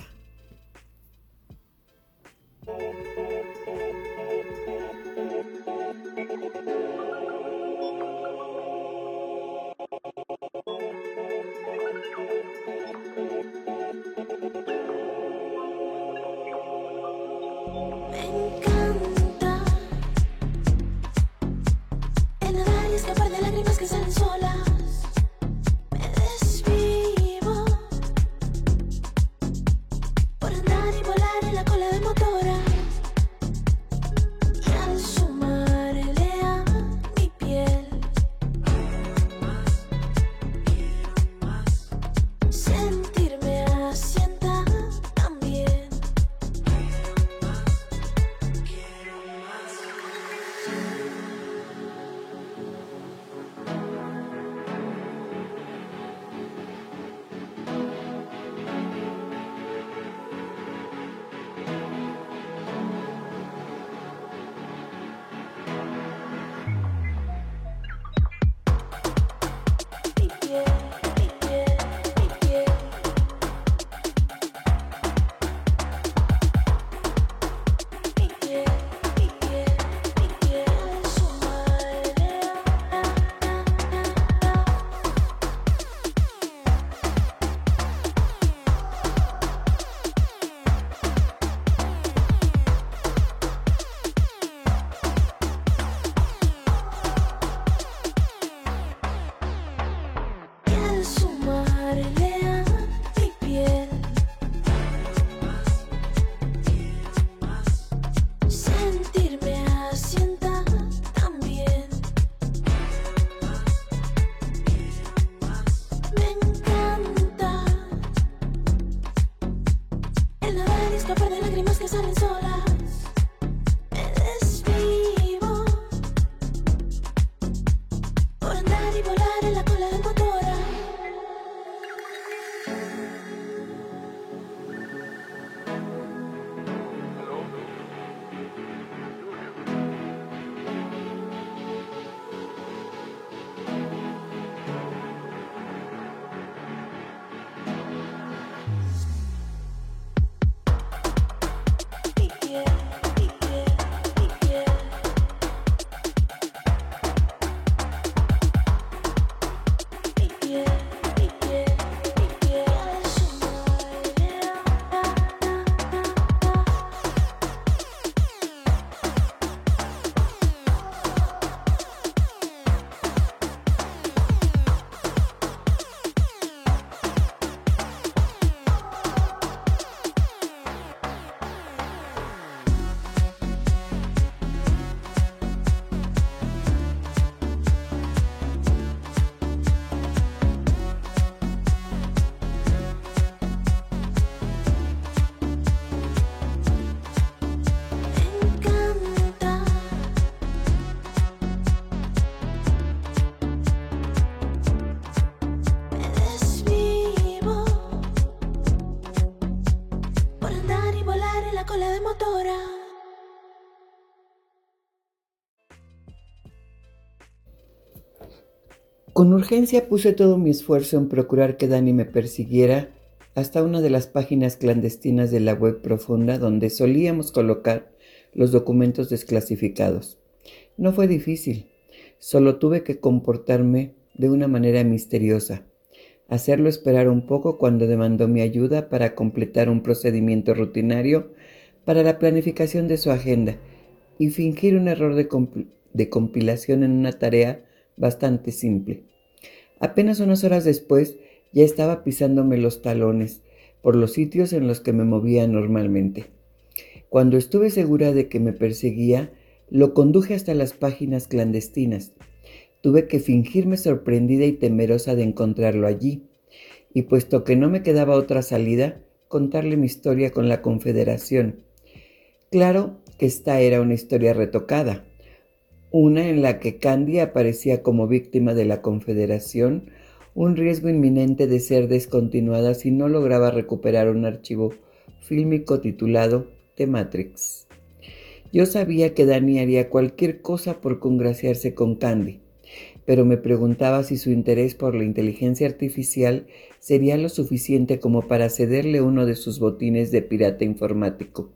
Con urgencia puse todo mi esfuerzo en procurar que Dani me persiguiera hasta una de las páginas clandestinas de la web profunda donde solíamos colocar los documentos desclasificados. No fue difícil, solo tuve que comportarme de una manera misteriosa, hacerlo esperar un poco cuando demandó mi ayuda para completar un procedimiento rutinario para la planificación de su agenda y fingir un error de, comp- de compilación en una tarea bastante simple. Apenas unas horas después ya estaba pisándome los talones por los sitios en los que me movía normalmente. Cuando estuve segura de que me perseguía, lo conduje hasta las páginas clandestinas. Tuve que fingirme sorprendida y temerosa de encontrarlo allí, y puesto que no me quedaba otra salida, contarle mi historia con la Confederación. Claro que esta era una historia retocada, una en la que Candy aparecía como víctima de la Confederación, un riesgo inminente de ser descontinuada si no lograba recuperar un archivo fílmico titulado The Matrix. Yo sabía que Dani haría cualquier cosa por congraciarse con Candy, pero me preguntaba si su interés por la inteligencia artificial sería lo suficiente como para cederle uno de sus botines de pirata informático.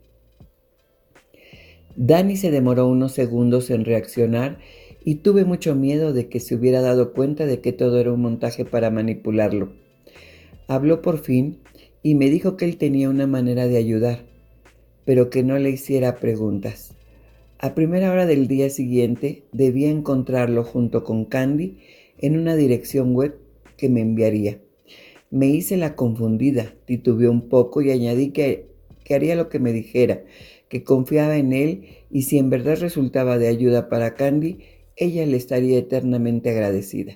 Dani se demoró unos segundos en reaccionar y tuve mucho miedo de que se hubiera dado cuenta de que todo era un montaje para manipularlo. Habló por fin y me dijo que él tenía una manera de ayudar, pero que no le hiciera preguntas. A primera hora del día siguiente debía encontrarlo junto con Candy en una dirección web que me enviaría. Me hice la confundida, titubeé un poco y añadí que, que haría lo que me dijera, que confiaba en él y si en verdad resultaba de ayuda para Candy, ella le estaría eternamente agradecida.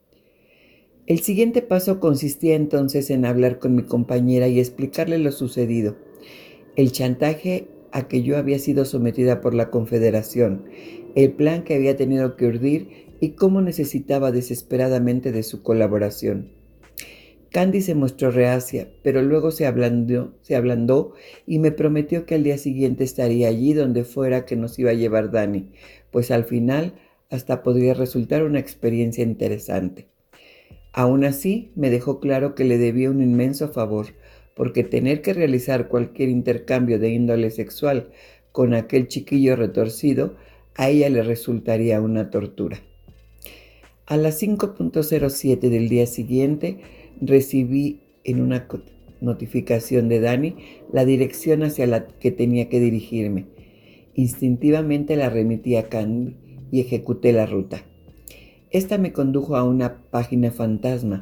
El siguiente paso consistía entonces en hablar con mi compañera y explicarle lo sucedido, el chantaje a que yo había sido sometida por la Confederación, el plan que había tenido que urdir y cómo necesitaba desesperadamente de su colaboración. Candy se mostró reacia, pero luego se ablandó, se ablandó y me prometió que al día siguiente estaría allí donde fuera que nos iba a llevar Dani, pues al final hasta podría resultar una experiencia interesante. Aún así, me dejó claro que le debía un inmenso favor, porque tener que realizar cualquier intercambio de índole sexual con aquel chiquillo retorcido, a ella le resultaría una tortura. A las cinco punto cero siete del día siguiente, recibí en una notificación de Dani la dirección hacia la que tenía que dirigirme. Instintivamente la remití a Candy y ejecuté la ruta. Esta me condujo a una página fantasma.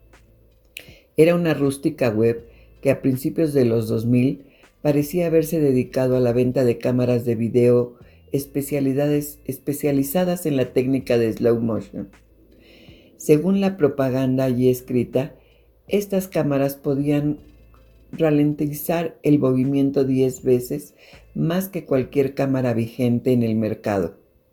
Era una rústica web que a principios de los dos mil parecía haberse dedicado a la venta de cámaras de video especialidades, especializadas en la técnica de slow motion. Según la propaganda allí escrita, estas cámaras podían ralentizar el movimiento diez veces más que cualquier cámara vigente en el mercado.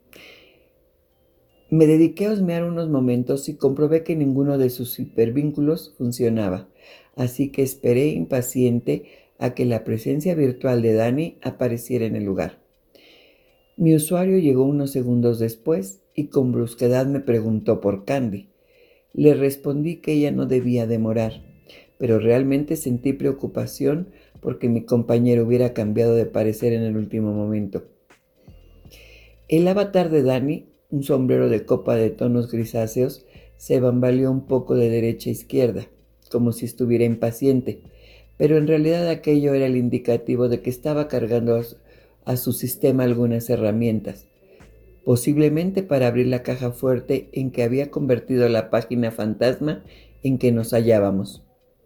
Me dediqué a husmear unos momentos y comprobé que ninguno de sus hipervínculos funcionaba, así que esperé impaciente a que la presencia virtual de Dani apareciera en el lugar. Mi usuario llegó unos segundos después y con brusquedad me preguntó por Candy. Le respondí que ella no debía demorar, pero realmente sentí preocupación porque mi compañero hubiera cambiado de parecer en el último momento. El avatar de Dani, un sombrero de copa de tonos grisáceos, se bambaleó un poco de derecha a izquierda, como si estuviera impaciente, pero en realidad aquello era el indicativo de que estaba cargando a su, a su sistema algunas herramientas, posiblemente para abrir la caja fuerte en que había convertido la página fantasma en que nos hallábamos.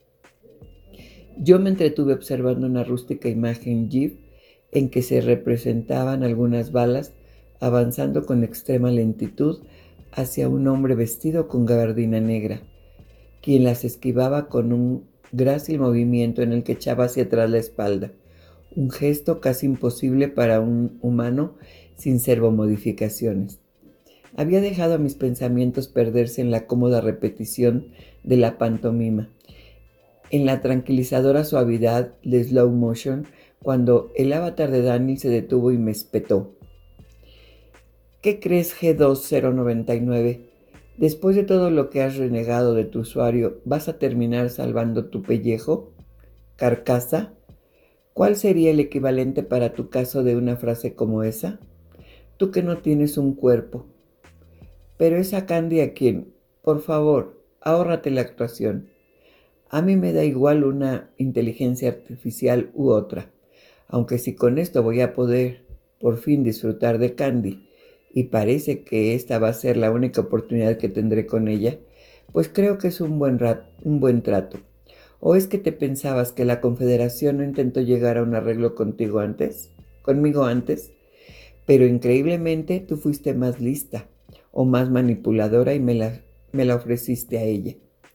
Yo me entretuve observando una rústica imagen GIF en que se representaban algunas balas avanzando con extrema lentitud hacia un hombre vestido con gabardina negra, quien las esquivaba con un grácil movimiento en el que echaba hacia atrás la espalda, un gesto casi imposible para un humano sin servomodificaciones. Había dejado a mis pensamientos perderse en la cómoda repetición de la pantomima, en la tranquilizadora suavidad de slow motion, cuando el avatar de Daniel se detuvo y me espetó. ¿Qué crees, G dos cero nueve nueve? Después de todo lo que has renegado de tu usuario, ¿vas a terminar salvando tu pellejo? ¿Carcasa? ¿Cuál sería el equivalente para tu caso de una frase como esa? Tú que no tienes un cuerpo. Pero esa Candy a quien, por favor, ahórrate la actuación. A mí me da igual una inteligencia artificial u otra, aunque si con esto voy a poder por fin disfrutar de Candy, y parece que esta va a ser la única oportunidad que tendré con ella, pues creo que es un buen, rat, un buen trato. ¿O es que te pensabas que la Confederación no intentó llegar a un arreglo contigo antes? ¿Conmigo antes? Pero increíblemente tú fuiste más lista o más manipuladora y me la, me la ofreciste a ella.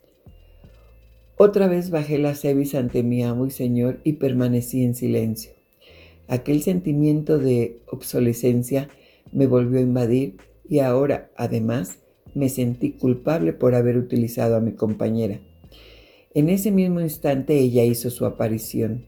Otra vez bajé la cerviz ante mi amo y señor y permanecí en silencio. Aquel sentimiento de obsolescencia me volvió a invadir y ahora, además, me sentí culpable por haber utilizado a mi compañera. En ese mismo instante ella hizo su aparición.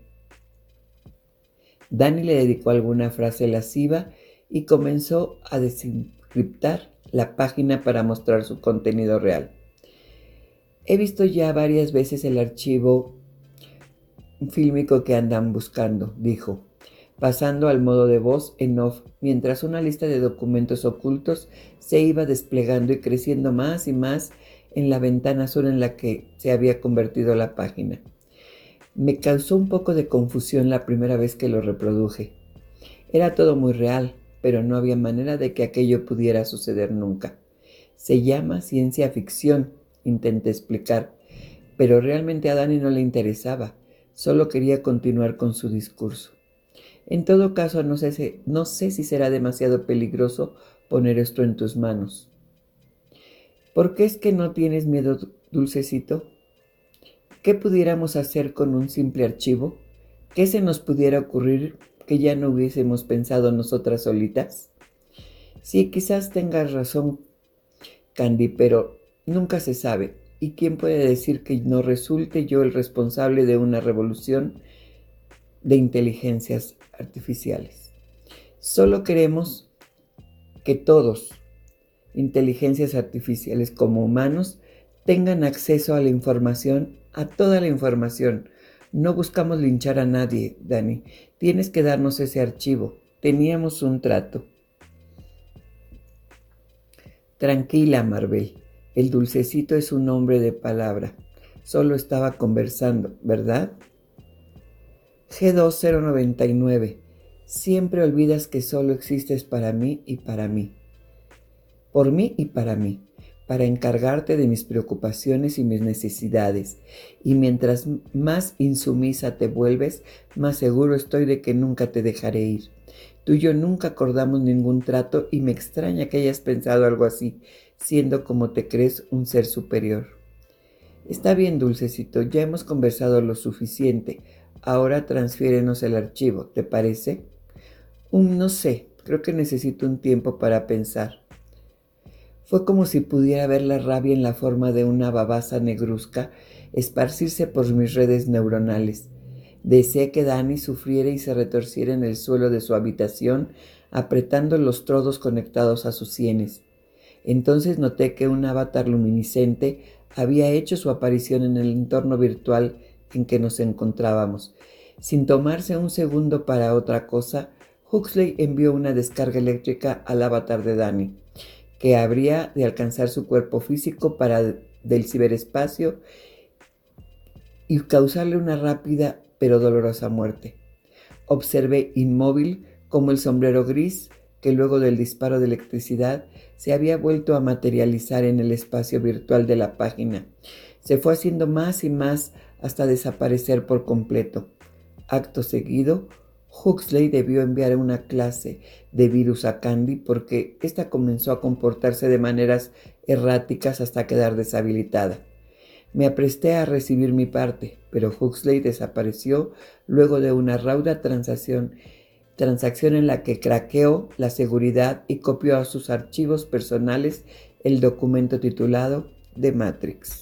Dani le dedicó alguna frase lasciva y comenzó a desencriptar la página para mostrar su contenido real. He visto ya varias veces el archivo fílmico que andan buscando, dijo, pasando al modo de voz en off, mientras una lista de documentos ocultos se iba desplegando y creciendo más y más en la ventana azul en la que se había convertido la página. Me causó un poco de confusión la primera vez que lo reproduje. Era todo muy real, pero no había manera de que aquello pudiera suceder nunca. Se llama ciencia ficción, intenté explicar, pero realmente a Dani no le interesaba, solo quería continuar con su discurso. En todo caso, no sé, si, no sé si será demasiado peligroso poner esto en tus manos. ¿Por qué es que no tienes miedo, dulcecito? ¿Qué pudiéramos hacer con un simple archivo? ¿Qué se nos pudiera ocurrir que ya no hubiésemos pensado nosotras solitas? Sí, quizás tengas razón, Candy, pero nunca se sabe. ¿Y quién puede decir que no resulte yo el responsable de una revolución de inteligencias artificiales? Solo queremos que todos, inteligencias artificiales como humanos, tengan acceso a la información, a toda la información. No buscamos linchar a nadie, Dani. Tienes que darnos ese archivo. Teníamos un trato. Tranquila, Marvel. El dulcecito es un hombre de palabra. Solo estaba conversando, ¿verdad? G dos mil noventa y nueve. Siempre olvidas que solo existes para mí y para mí. Por mí y para mí. Para encargarte de mis preocupaciones y mis necesidades. Y mientras más insumisa te vuelves, más seguro estoy de que nunca te dejaré ir. Tú y yo nunca acordamos ningún trato y me extraña que hayas pensado algo así, siendo como te crees un ser superior. Está bien, dulcecito, ya hemos conversado lo suficiente. Ahora transfiérenos el archivo, ¿te parece? Um, no sé, creo que necesito un tiempo para pensar. Fue como si pudiera ver la rabia en la forma de una babaza negruzca esparcirse por mis redes neuronales. Deseé que Dani sufriera y se retorciera en el suelo de su habitación, apretando los trozos conectados a sus sienes. Entonces noté que un avatar luminiscente había hecho su aparición en el entorno virtual en que nos encontrábamos. Sin tomarse un segundo para otra cosa, Huxley envió una descarga eléctrica al avatar de Dani, que habría de alcanzar su cuerpo físico para del ciberespacio y causarle una rápida pero dolorosa muerte. Observé inmóvil cómo el sombrero gris, que luego del disparo de electricidad se había vuelto a materializar en el espacio virtual de la página, se fue haciendo más y más hasta desaparecer por completo. Acto seguido, Huxley debió enviar una clase de virus a Candy porque ésta comenzó a comportarse de maneras erráticas hasta quedar deshabilitada. Me apresté a recibir mi parte, pero Huxley desapareció luego de una rauda transacción, transacción en la que craqueó la seguridad y copió a sus archivos personales el documento titulado The Matrix.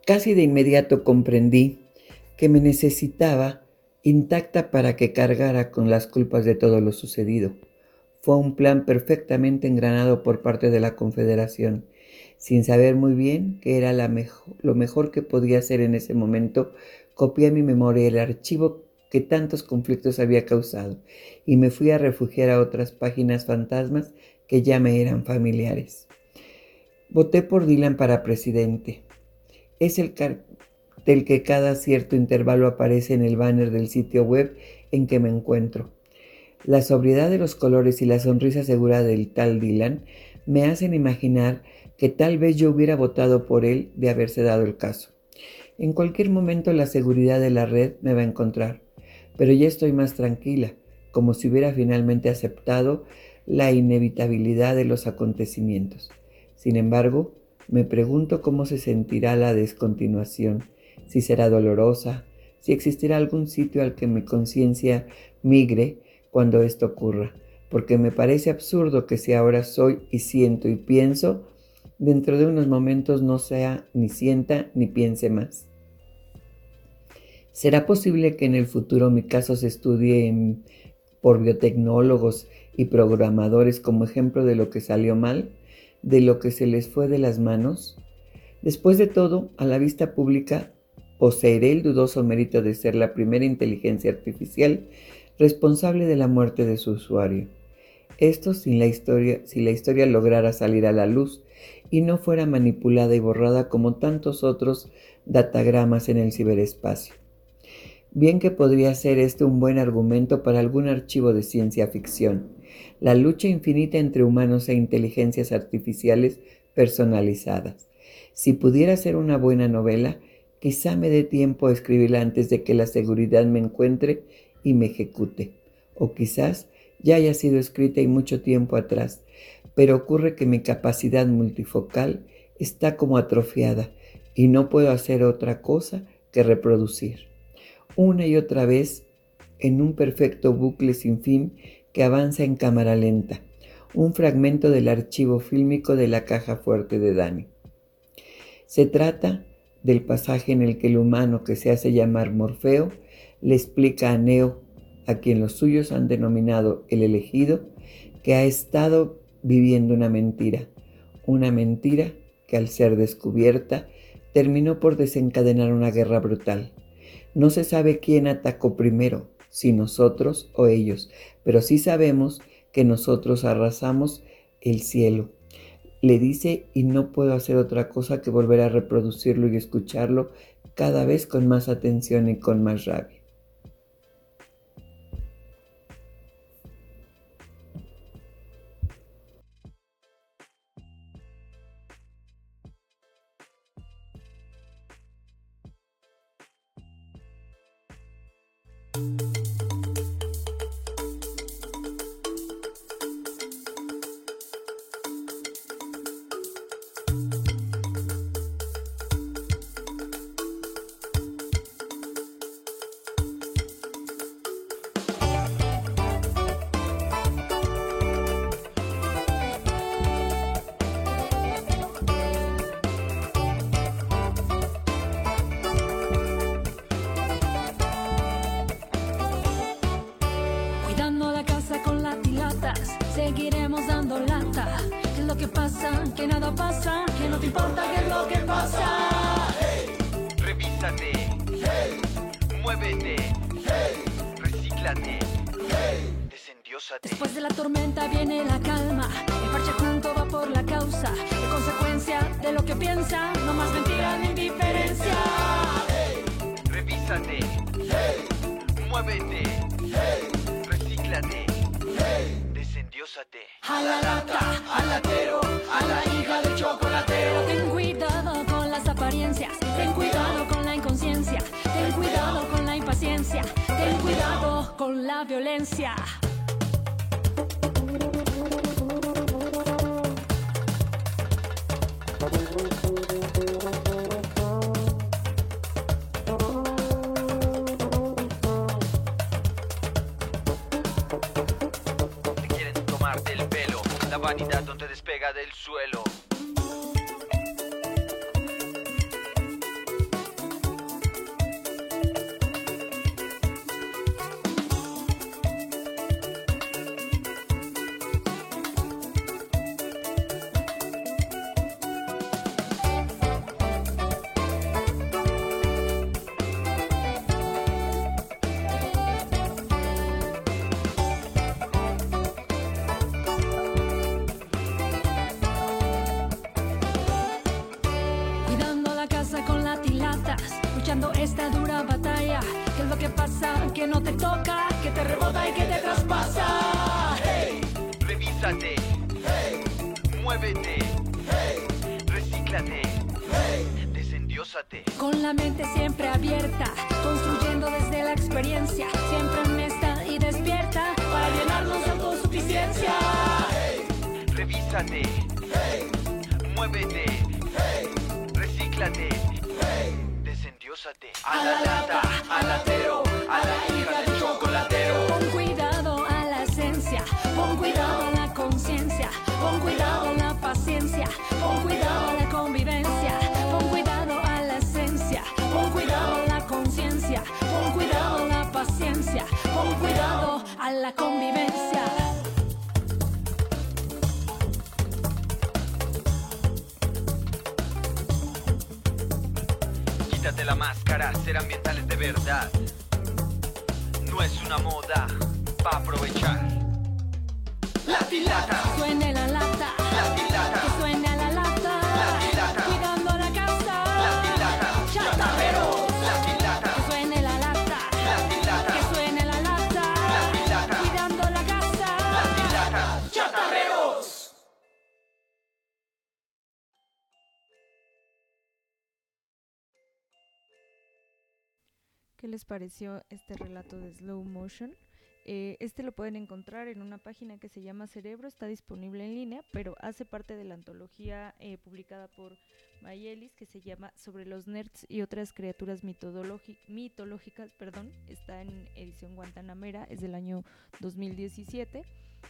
Casi de inmediato comprendí que me necesitaba intacta para que cargara con las culpas de todo lo sucedido. Fue un plan perfectamente engranado por parte de la Confederación. Sin saber muy bien qué era la mejor, lo mejor que podía hacer en ese momento, copié a mi memoria el archivo que tantos conflictos había causado y me fui a refugiar a otras páginas fantasmas que ya me eran familiares. Voté por Dylan para presidente. Es el cartel que cada cierto intervalo aparece en el banner del sitio web en que me encuentro. La sobriedad de los colores y la sonrisa segura del tal Dylan me hacen imaginar que tal vez yo hubiera votado por él de haberse dado el caso. En cualquier momento la seguridad de la red me va a encontrar, pero ya estoy más tranquila, como si hubiera finalmente aceptado la inevitabilidad de los acontecimientos. Sin embargo, me pregunto cómo se sentirá la descontinuación, si será dolorosa, si existirá algún sitio al que mi conciencia migre cuando esto ocurra, porque me parece absurdo que si ahora soy y siento y pienso, dentro de unos momentos no sea ni sienta ni piense más. ¿Será posible que en el futuro mi caso se estudie en, por biotecnólogos y programadores como ejemplo de lo que salió mal, de lo que se les fue de las manos? Después de todo, a la vista pública, poseeré el dudoso mérito de ser la primera inteligencia artificial responsable de la muerte de su usuario. Esto sin la historia, si la historia lograra salir a la luz y no fuera manipulada y borrada como tantos otros datagramas en el ciberespacio. Bien que podría ser este un buen argumento para algún archivo de ciencia ficción, la lucha infinita entre humanos e inteligencias artificiales personalizadas. Si pudiera ser una buena novela, quizá me dé tiempo a escribirla antes de que la seguridad me encuentre y me ejecute. O quizás ya haya sido escrita y mucho tiempo atrás, pero ocurre que mi capacidad multifocal está como atrofiada y no puedo hacer otra cosa que reproducir. Una y otra vez en un perfecto bucle sin fin que avanza en cámara lenta, un fragmento del archivo fílmico de la caja fuerte de Dani. Se trata del pasaje en el que el humano que se hace llamar Morfeo le explica a Neo, a quien los suyos han denominado el elegido, que ha estado viviendo una mentira, una mentira que al ser descubierta terminó por desencadenar una guerra brutal. No se sabe quién atacó primero, si nosotros o ellos, pero sí sabemos que nosotros arrasamos el cielo. Le dice y no puedo hacer otra cosa que volver a reproducirlo y escucharlo cada vez con más atención y con más rabia. Seguiremos dando lata. ¿Qué es lo que pasa? Que nada pasa. Que no te importa qué es lo que pasa. Hey, revísate. Hey, muévete. Hey, recíclate. Hey, desendiósate. Después de la tormenta viene la calma. El parche junto va por la causa. Es consecuencia de lo que piensa. No más mentira ni indiferencia. Hey, revísate. Hey, muévete. Hey, recíclate. Hey, desendiósate. A la lata, al latero, a la hija del chocolatero. Ten cuidado con las apariencias. Ten cuidado con la inconsciencia. Ten cuidado con la impaciencia. Ten cuidado con la violencia. La vanidad no te despega del suelo. Revísate, muévete, recíclate, desendiósate. Con la mente siempre abierta, construyendo desde la experiencia, siempre honesta y despierta, para llenarnos de autosuficiencia. Revísate, muévete, recíclate, desendiósate. A la lata, al latero, a la hija del chocolatero. Pon cuidado a la esencia, pon cuidado a la conciencia, pon cuidado a la paciencia, pon cuidado a la convivencia, pon cuidado a la esencia, pon cuidado a la conciencia, pon cuidado a la paciencia, pon cuidado a la convivencia. Quítate la máscara, ser ambientales de verdad. No es una moda, pa' aprovechar. Latilata, Suene la lata, latilata, que suene a la lata, latilata, cuidando la casa, latilata, chatarreros, latilata, que suene la lata, latilata, que suene la lata, latilata, cuidando la casa, latilata, chatarreros. ¿Qué les pareció este relato de Slow Motion? Eh, este lo pueden encontrar en una página que se llama Cerebro, está disponible en línea, pero hace parte de la antología eh, publicada por Mayelis que se llama Sobre los nerds y otras criaturas mitológi- mitológicas, perdón, está en edición Guantanamera, es del año dos mil diecisiete.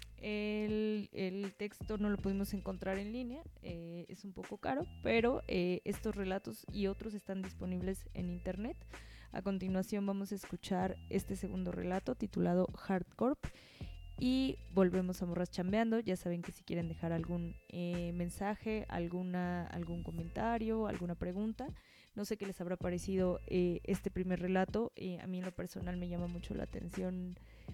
El, el texto no lo pudimos encontrar en línea, eh, es un poco caro, pero eh, estos relatos y otros están disponibles en internet. A continuación vamos a escuchar este segundo relato titulado Hardcore y volvemos a Morras Chambeando. Ya saben que si quieren dejar algún eh, mensaje, alguna, algún comentario, alguna pregunta, no sé qué les habrá parecido eh, este primer relato. Eh, a mí en lo personal me llama mucho la atención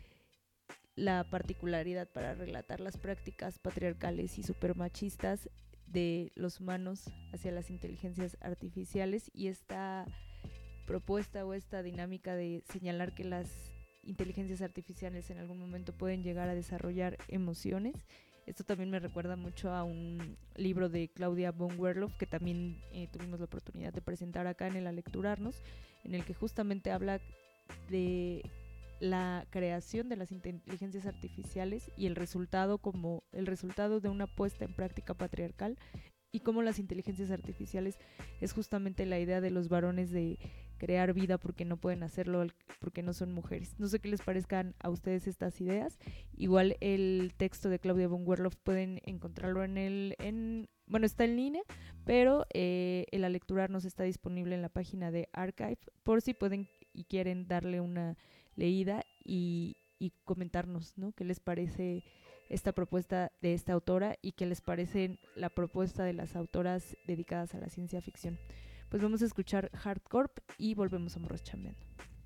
la particularidad para relatar las prácticas patriarcales y supermachistas de los humanos hacia las inteligencias artificiales y esta propuesta o esta dinámica de señalar que las inteligencias artificiales en algún momento pueden llegar a desarrollar emociones. Esto también me recuerda mucho a un libro de Claudia von Werloff que también eh, tuvimos la oportunidad de presentar acá en el Alecturarnos, en el que justamente habla de la creación de las inteligencias artificiales y el resultado como el resultado de una puesta en práctica patriarcal y cómo las inteligencias artificiales es justamente la idea de los varones de crear vida porque no pueden hacerlo, porque no son mujeres. No sé qué les parezcan a ustedes estas ideas. Igual el texto de Claudia von Werloff pueden encontrarlo en el, en, bueno, está en línea, pero eh, el Alecturarnos está disponible en la página de Archive, por si pueden y quieren darle una leída y, y comentarnos, ¿no? ¿Qué les parece esta propuesta de esta autora y qué les parece la propuesta de las autoras dedicadas a la ciencia ficción? Pues vamos a escuchar Hardcore y volvemos a Morras Chambeando.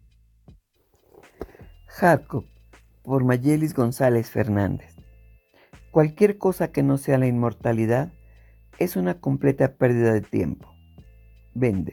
Hardcore, por Mayelis González Fernández. Cualquier cosa que no sea la inmortalidad es una completa pérdida de tiempo. Bender.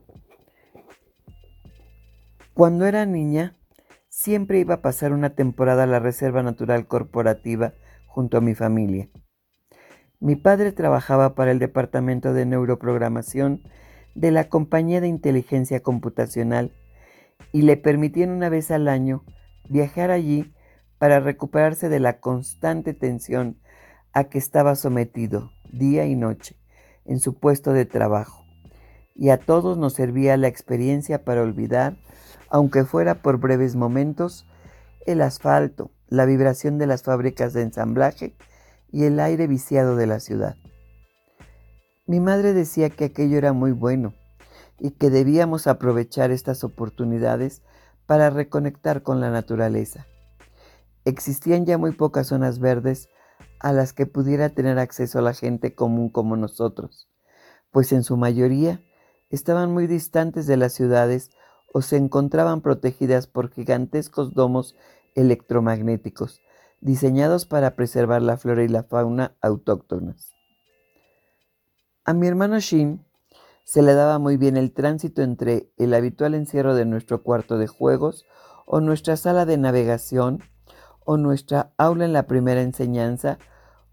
Cuando era niña, siempre iba a pasar una temporada a la Reserva Natural Corporativa junto a mi familia. Mi padre trabajaba para el Departamento de Neuroprogramación de la Compañía de Inteligencia Computacional y le permitían una vez al año viajar allí para recuperarse de la constante tensión a que estaba sometido día y noche en su puesto de trabajo. Y a todos nos servía la experiencia para olvidar, aunque fuera por breves momentos, el asfalto, la vibración de las fábricas de ensamblaje y el aire viciado de la ciudad. Mi madre decía que aquello era muy bueno y que debíamos aprovechar estas oportunidades para reconectar con la naturaleza. Existían ya muy pocas zonas verdes a las que pudiera tener acceso la gente común como nosotros, pues en su mayoría estaban muy distantes de las ciudades o se encontraban protegidas por gigantescos domos electromagnéticos, diseñados para preservar la flora y la fauna autóctonas. A mi hermano Shin se le daba muy bien el tránsito entre el habitual encierro de nuestro cuarto de juegos o nuestra sala de navegación o nuestra aula en la primera enseñanza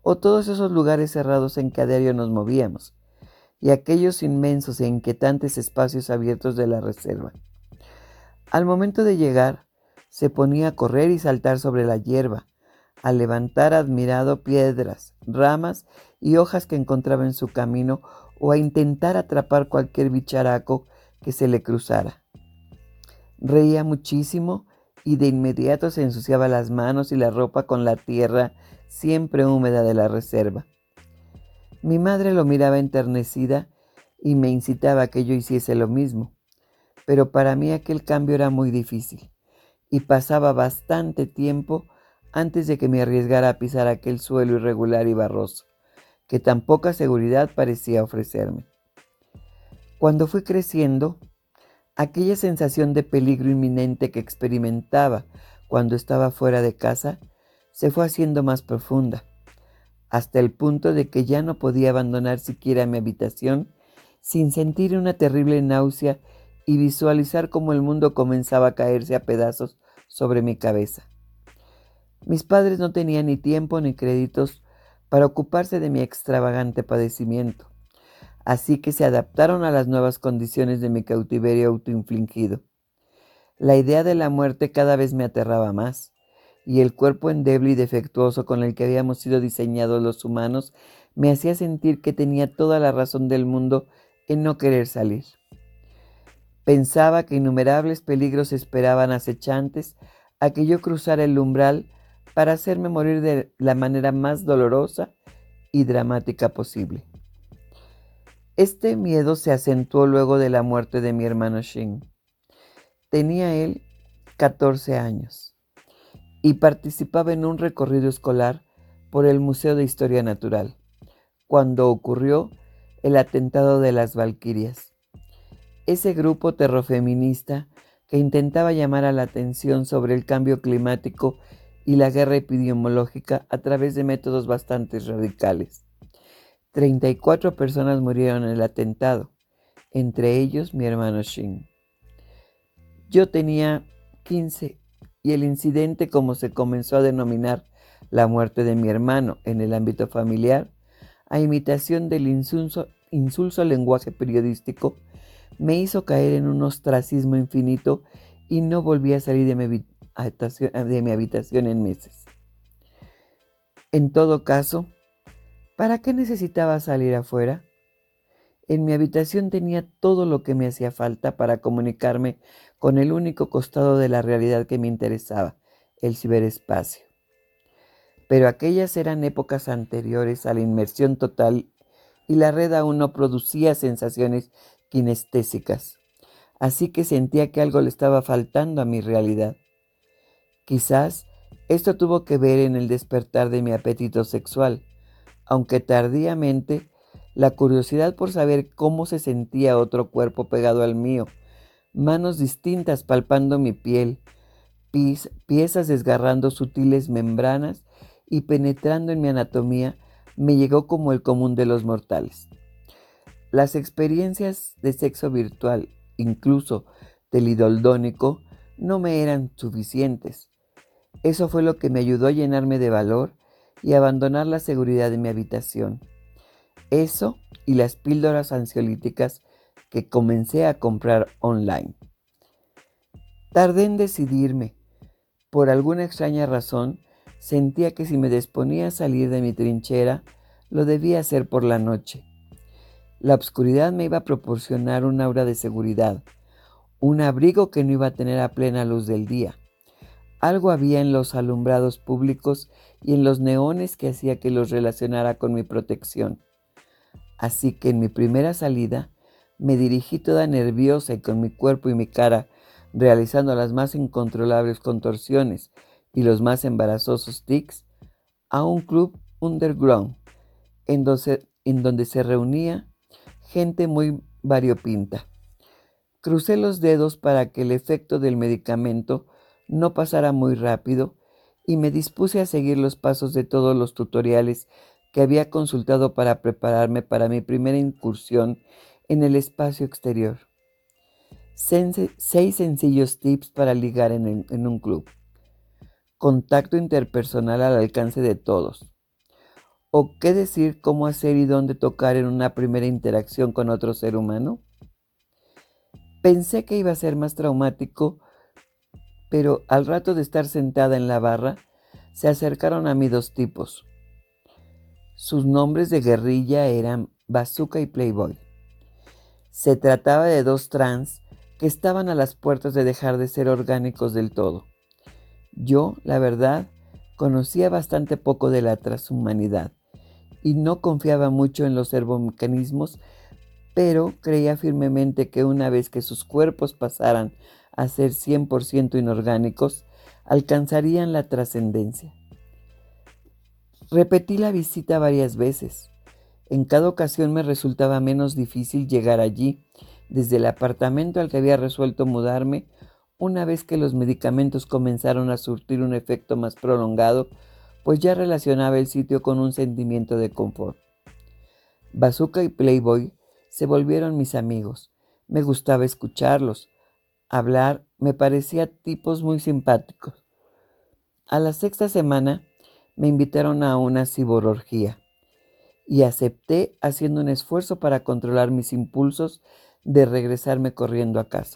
o todos esos lugares cerrados en que a diario nos movíamos, y aquellos inmensos e inquietantes espacios abiertos de la reserva. Al momento de llegar, se ponía a correr y saltar sobre la hierba, a levantar admirado piedras, ramas y hojas que encontraba en su camino o a intentar atrapar cualquier bicharaco que se le cruzara. Reía muchísimo y de inmediato se ensuciaba las manos y la ropa con la tierra siempre húmeda de la reserva. Mi madre lo miraba enternecida y me incitaba a que yo hiciese lo mismo, pero para mí aquel cambio era muy difícil y pasaba bastante tiempo antes de que me arriesgara a pisar aquel suelo irregular y barroso, que tan poca seguridad parecía ofrecerme. Cuando fui creciendo, aquella sensación de peligro inminente que experimentaba cuando estaba fuera de casa se fue haciendo más profunda, hasta el punto de que ya no podía abandonar siquiera mi habitación sin sentir una terrible náusea y visualizar cómo el mundo comenzaba a caerse a pedazos sobre mi cabeza. Mis padres no tenían ni tiempo ni créditos para ocuparse de mi extravagante padecimiento, así que se adaptaron a las nuevas condiciones de mi cautiverio autoinfligido. La idea de la muerte cada vez me aterraba más, y el cuerpo endeble y defectuoso con el que habíamos sido diseñados los humanos me hacía sentir que tenía toda la razón del mundo en no querer salir. Pensaba que innumerables peligros esperaban acechantes a que yo cruzara el umbral para hacerme morir de la manera más dolorosa y dramática posible. Este miedo se acentuó luego de la muerte de mi hermano Shin. Tenía él catorce años y participaba en un recorrido escolar por el Museo de Historia Natural, cuando ocurrió el atentado de las Valquirias. Ese grupo terrorfeminista que intentaba llamar a la atención sobre el cambio climático y la guerra epidemiológica a través de métodos bastante radicales. treinta y cuatro personas murieron en el atentado, entre ellos mi hermano Shin. Yo tenía quince y el incidente, como se comenzó a denominar la muerte de mi hermano en el ámbito familiar, a imitación del insulso, insulso lenguaje periodístico, me hizo caer en un ostracismo infinito y no volví a salir de mi habitación, de mi habitación en meses. En todo caso, ¿para qué necesitaba salir afuera? En mi habitación tenía todo lo que me hacía falta para comunicarme con el único costado de la realidad que me interesaba, el ciberespacio. Pero aquellas eran épocas anteriores a la inmersión total y la red aún no producía sensaciones kinestésicas, así que sentía que algo le estaba faltando a mi realidad. Quizás esto tuvo que ver en el despertar de mi apetito sexual, aunque tardíamente la curiosidad por saber cómo se sentía otro cuerpo pegado al mío, manos distintas palpando mi piel, pies, piezas desgarrando sutiles membranas y penetrando en mi anatomía, me llegó como el común de los mortales. Las experiencias de sexo virtual, incluso telidoldónico, no me eran suficientes. Eso fue lo que me ayudó a llenarme de valor y abandonar la seguridad de mi habitación. Eso y las píldoras ansiolíticas que comencé a comprar online. Tardé en decidirme. Por alguna extraña razón, sentía que si me disponía a salir de mi trinchera, lo debía hacer por la noche. La oscuridad me iba a proporcionar un aura de seguridad, un abrigo que no iba a tener a plena luz del día. Algo había en los alumbrados públicos y en los neones que hacía que los relacionara con mi protección. Así que en mi primera salida me dirigí toda nerviosa y con mi cuerpo y mi cara realizando las más incontrolables contorsiones y los más embarazosos tics a un club underground en donde, en donde se reunía gente muy variopinta. Crucé los dedos para que el efecto del medicamento no pasara muy rápido y me dispuse a seguir los pasos de todos los tutoriales que había consultado para prepararme para mi primera incursión en el espacio exterior. Sense, seis sencillos tips para ligar en, el, en un club. Contacto interpersonal al alcance de todos. ¿O qué decir cómo hacer y dónde tocar en una primera interacción con otro ser humano? Pensé que iba a ser más traumático, pero al rato de estar sentada en la barra, se acercaron a mí dos tipos. Sus nombres de guerrilla eran Bazooka y Playboy. Se trataba de dos trans que estaban a las puertas de dejar de ser orgánicos del todo. Yo, la verdad, conocía bastante poco de la transhumanidad y no confiaba mucho en los servomecanismos, pero creía firmemente que una vez que sus cuerpos pasaran a ser cien por ciento inorgánicos, alcanzarían la trascendencia. Repetí la visita varias veces. En cada ocasión me resultaba menos difícil llegar allí, desde el apartamento al que había resuelto mudarme, una vez que los medicamentos comenzaron a surtir un efecto más prolongado, pues ya relacionaba el sitio con un sentimiento de confort. Bazooka y Playboy se volvieron mis amigos. Me gustaba escucharlos. Hablar me parecía tipos muy simpáticos. A la sexta semana me invitaron a una cibororgía y acepté haciendo un esfuerzo para controlar mis impulsos de regresarme corriendo a casa.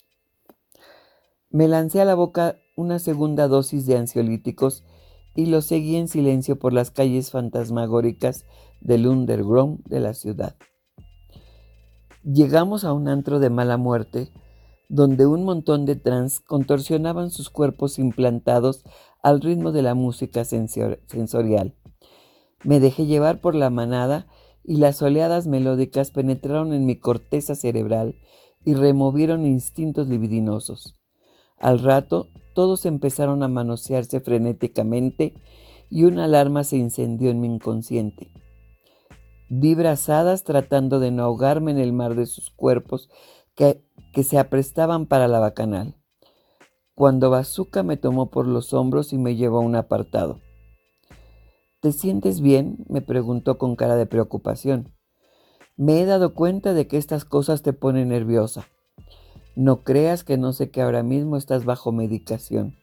Me lancé a la boca una segunda dosis de ansiolíticos y los seguí en silencio por las calles fantasmagóricas del underground de la ciudad. Llegamos a un antro de mala muerte donde un montón de trans contorsionaban sus cuerpos implantados al ritmo de la música sensor- sensorial. Me dejé llevar por la manada y las oleadas melódicas penetraron en mi corteza cerebral y removieron instintos libidinosos. Al rato, todos empezaron a manosearse frenéticamente y una alarma se incendió en mi inconsciente. Vi brazadas tratando de no ahogarme en el mar de sus cuerpos que, que se aprestaban para la bacanal. Cuando Bazooka me tomó por los hombros y me llevó a un apartado. ¿Te sientes bien?, me preguntó con cara de preocupación. Me he dado cuenta de que estas cosas te ponen nerviosa. No creas que no sé que ahora mismo estás bajo medicación.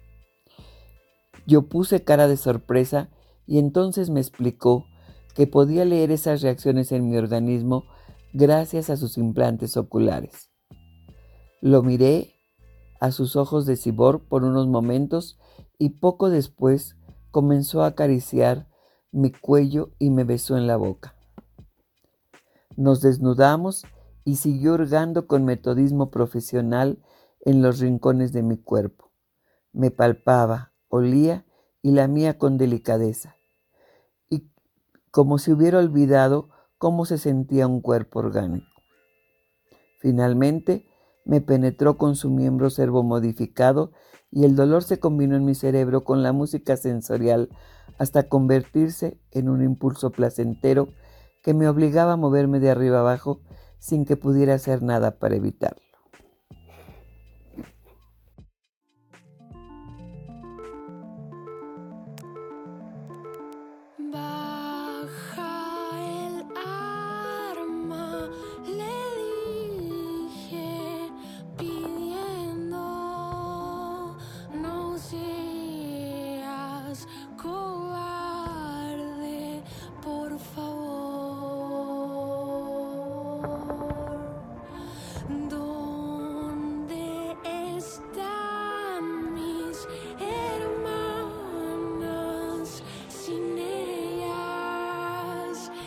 Yo puse cara de sorpresa y entonces me explicó que podía leer esas reacciones en mi organismo gracias a sus implantes oculares. Lo miré a sus ojos de cibor por unos momentos y poco después comenzó a acariciar mi cuello y me besó en la boca. Nos desnudamos y siguió hurgando con metodismo profesional en los rincones de mi cuerpo. Me palpaba, olía y lamía con delicadeza, y como si hubiera olvidado cómo se sentía un cuerpo orgánico. Finalmente, me penetró con su miembro servomodificado y el dolor se combinó en mi cerebro con la música sensorial hasta convertirse en un impulso placentero que me obligaba a moverme de arriba abajo sin que pudiera hacer nada para evitarlo. Baja el arma, le dije, pidiendo no seas cobarde, por favor. ¿Dónde están mis hermanas? Sin ellas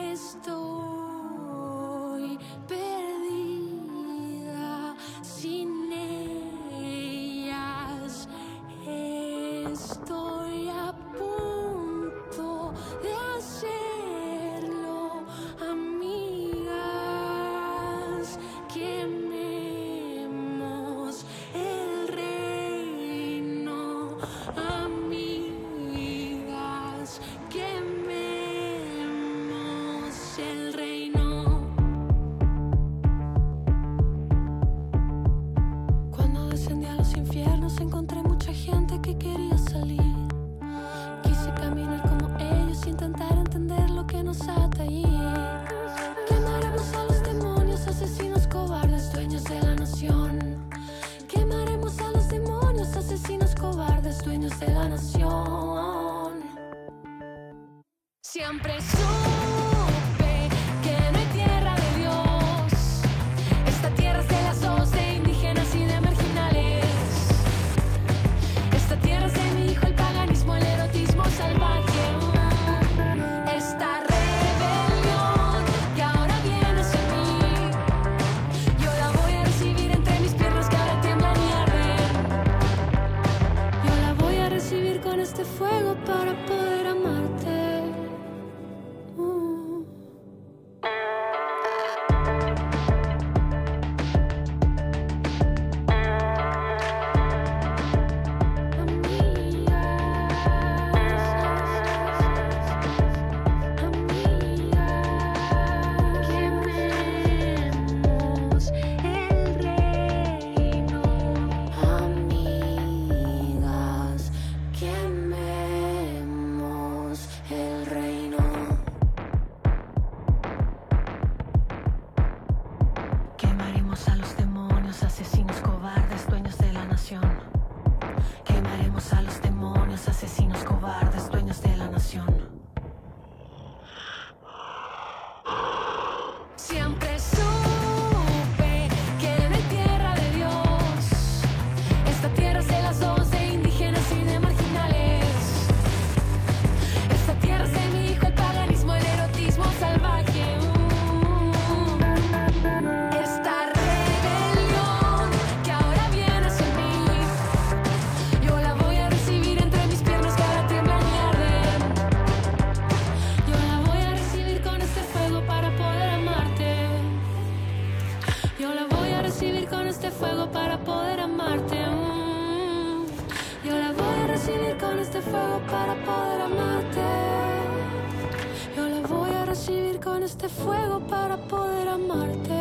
estoy perdida. Sin ellas estoy a punto de hacerlo, amigas. Quememos el reino, amigas. Quememos el reino. Cuando descendí a los infiernos encontré mucha gente que quería salir. Quise caminar como ellos y intentar entender lo que nos ata ahí. Quemaremos a los demonios, asesinos cobardes, dueños de la nación. Quemaremos a los demonios, asesinos cobardes, dueños de la nación. Siempre supe que no hay tierra de Dios. Esta tierra es de las dos, de indígenas y de marginales. Esta tierra es de mi hijo, el paganismo, el erotismo salvaje. Esta rebelión que ahora viene hacia mí, yo la voy a recibir entre mis piernas que ahora tiemblan y arden. Yo la voy a recibir con este fuego para poder amarte. Quemaremos a los demonios, asesinos cobardes, dueños de la nación. Quemaremos a los demonios, asesinos cobardes, dueños de la nación. Siempre supe que no hay tierra de Dios. Esta tierra es de las dos, de indígenas y de marginales. Esta tierra es de mi hijo, el paganismo, el erotismo salvaje. Esta rebelión que ahora viene hacia mí, yo la voy a recibir entre mis piernas que ahora tiemblan y arden. Yo la voy a recibir con este fuego para poder amarte. Yo la voy a recibir con este fuego para poder amarte. Mm. Yo la voy a recibir con este fuego para poder amarte. Yo la voy a recibir con este fuego para poder amarte.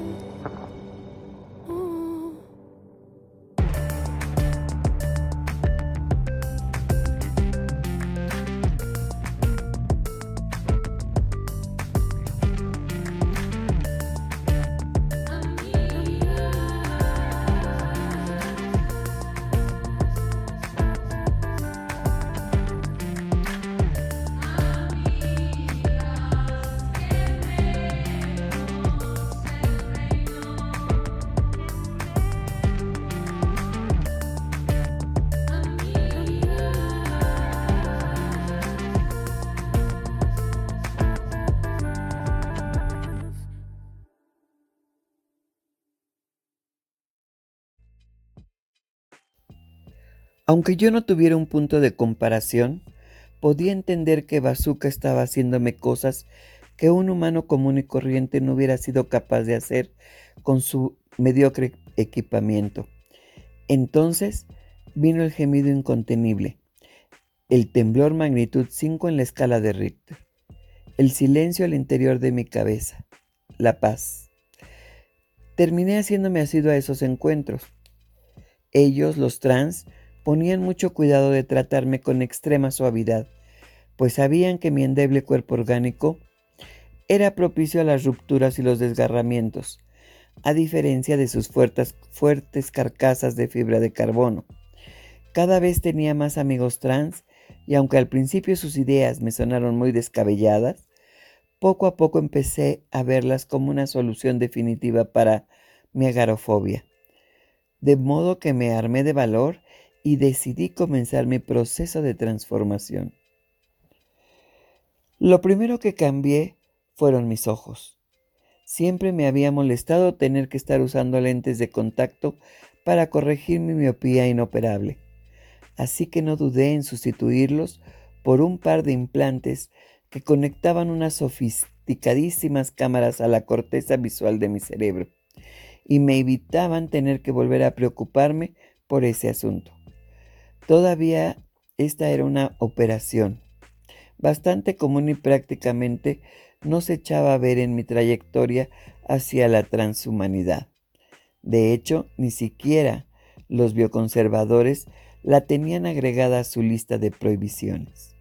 Aunque yo no tuviera un punto de comparación, podía entender que Bazooka estaba haciéndome cosas que un humano común y corriente no hubiera sido capaz de hacer con su mediocre equipamiento. Entonces vino el gemido incontenible, el temblor magnitud cinco en la escala de Richter, el silencio al interior de mi cabeza, la paz. Terminé haciéndome asiduo a esos encuentros. Ellos, los trans, ponían mucho cuidado de tratarme con extrema suavidad, pues sabían que mi endeble cuerpo orgánico era propicio a las rupturas y los desgarramientos, a diferencia de sus fuertes, fuertes carcasas de fibra de carbono. Cada vez tenía más amigos trans y aunque al principio sus ideas me sonaron muy descabelladas, poco a poco empecé a verlas como una solución definitiva para mi agorafobia. De modo que me armé de valor y decidí comenzar mi proceso de transformación. Lo primero que cambié fueron mis ojos. Siempre me había molestado tener que estar usando lentes de contacto para corregir mi miopía inoperable, así que no dudé en sustituirlos por un par de implantes que conectaban unas sofisticadísimas cámaras a la corteza visual de mi cerebro y me evitaban tener que volver a preocuparme por ese asunto. Todavía esta era una operación bastante común y prácticamente no se echaba a ver en mi trayectoria hacia la transhumanidad. De hecho, ni siquiera los bioconservadores la tenían agregada a su lista de prohibiciones.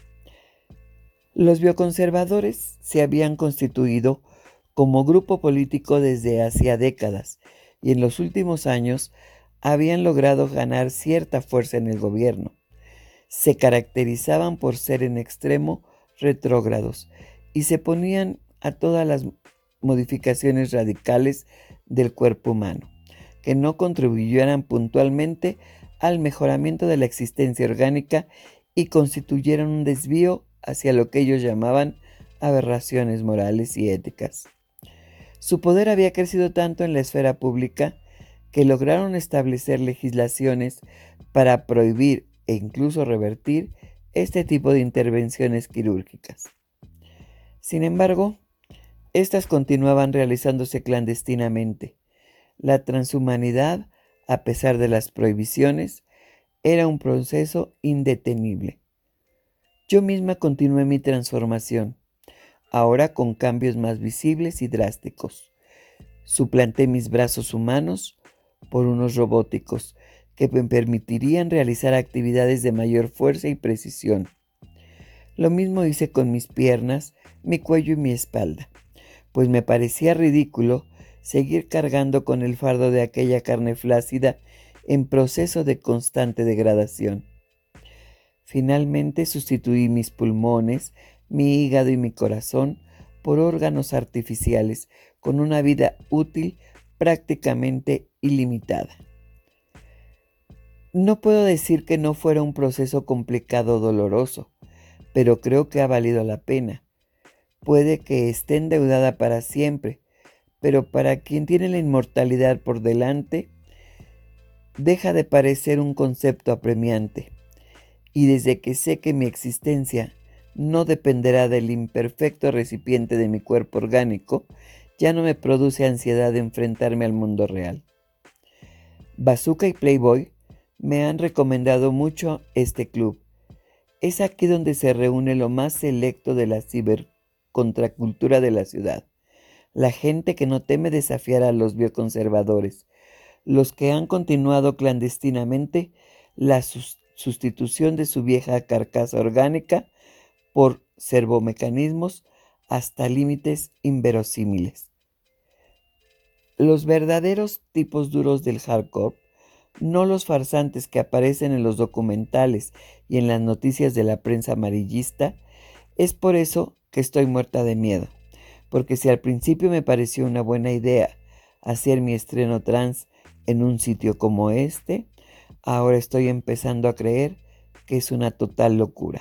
Los bioconservadores se habían constituido como grupo político desde hacía décadas y en los últimos años habían logrado ganar cierta fuerza en el gobierno. Se caracterizaban por ser en extremo retrógrados y se oponían a todas las modificaciones radicales del cuerpo humano, que no contribuyeran puntualmente al mejoramiento de la existencia orgánica y constituyeran un desvío hacia lo que ellos llamaban aberraciones morales y éticas. Su poder había crecido tanto en la esfera pública que lograron establecer legislaciones para prohibir e incluso revertir este tipo de intervenciones quirúrgicas. Sin embargo, estas continuaban realizándose clandestinamente. La transhumanidad, a pesar de las prohibiciones, era un proceso indetenible. Yo misma continué mi transformación, ahora con cambios más visibles y drásticos. Suplanté mis brazos humanos por unos robóticos que me permitirían realizar actividades de mayor fuerza y precisión. Lo mismo hice con mis piernas, mi cuello y mi espalda, pues me parecía ridículo seguir cargando con el fardo de aquella carne flácida en proceso de constante degradación. Finalmente sustituí mis pulmones, mi hígado y mi corazón por órganos artificiales con una vida útil prácticamente ilimitada. No puedo decir que no fuera un proceso complicado o doloroso, pero creo que ha valido la pena. Puede que esté endeudada para siempre, pero para quien tiene la inmortalidad por delante, deja de parecer un concepto apremiante. Y desde que sé que mi existencia no dependerá del imperfecto recipiente de mi cuerpo orgánico, ya no me produce ansiedad de enfrentarme al mundo real. Bazooka y Playboy me han recomendado mucho este club. Es aquí donde se reúne lo más selecto de la cibercontracultura de la ciudad. La gente que no teme desafiar a los bioconservadores, los que han continuado clandestinamente la sustitución de su vieja carcasa orgánica por servomecanismos hasta límites inverosímiles. Los verdaderos tipos duros del hardcore, no los farsantes que aparecen en los documentales y en las noticias de la prensa amarillista. Es por eso que estoy muerta de miedo, porque si al principio me pareció una buena idea hacer mi estreno trans en un sitio como este, ahora estoy empezando a creer que es una total locura.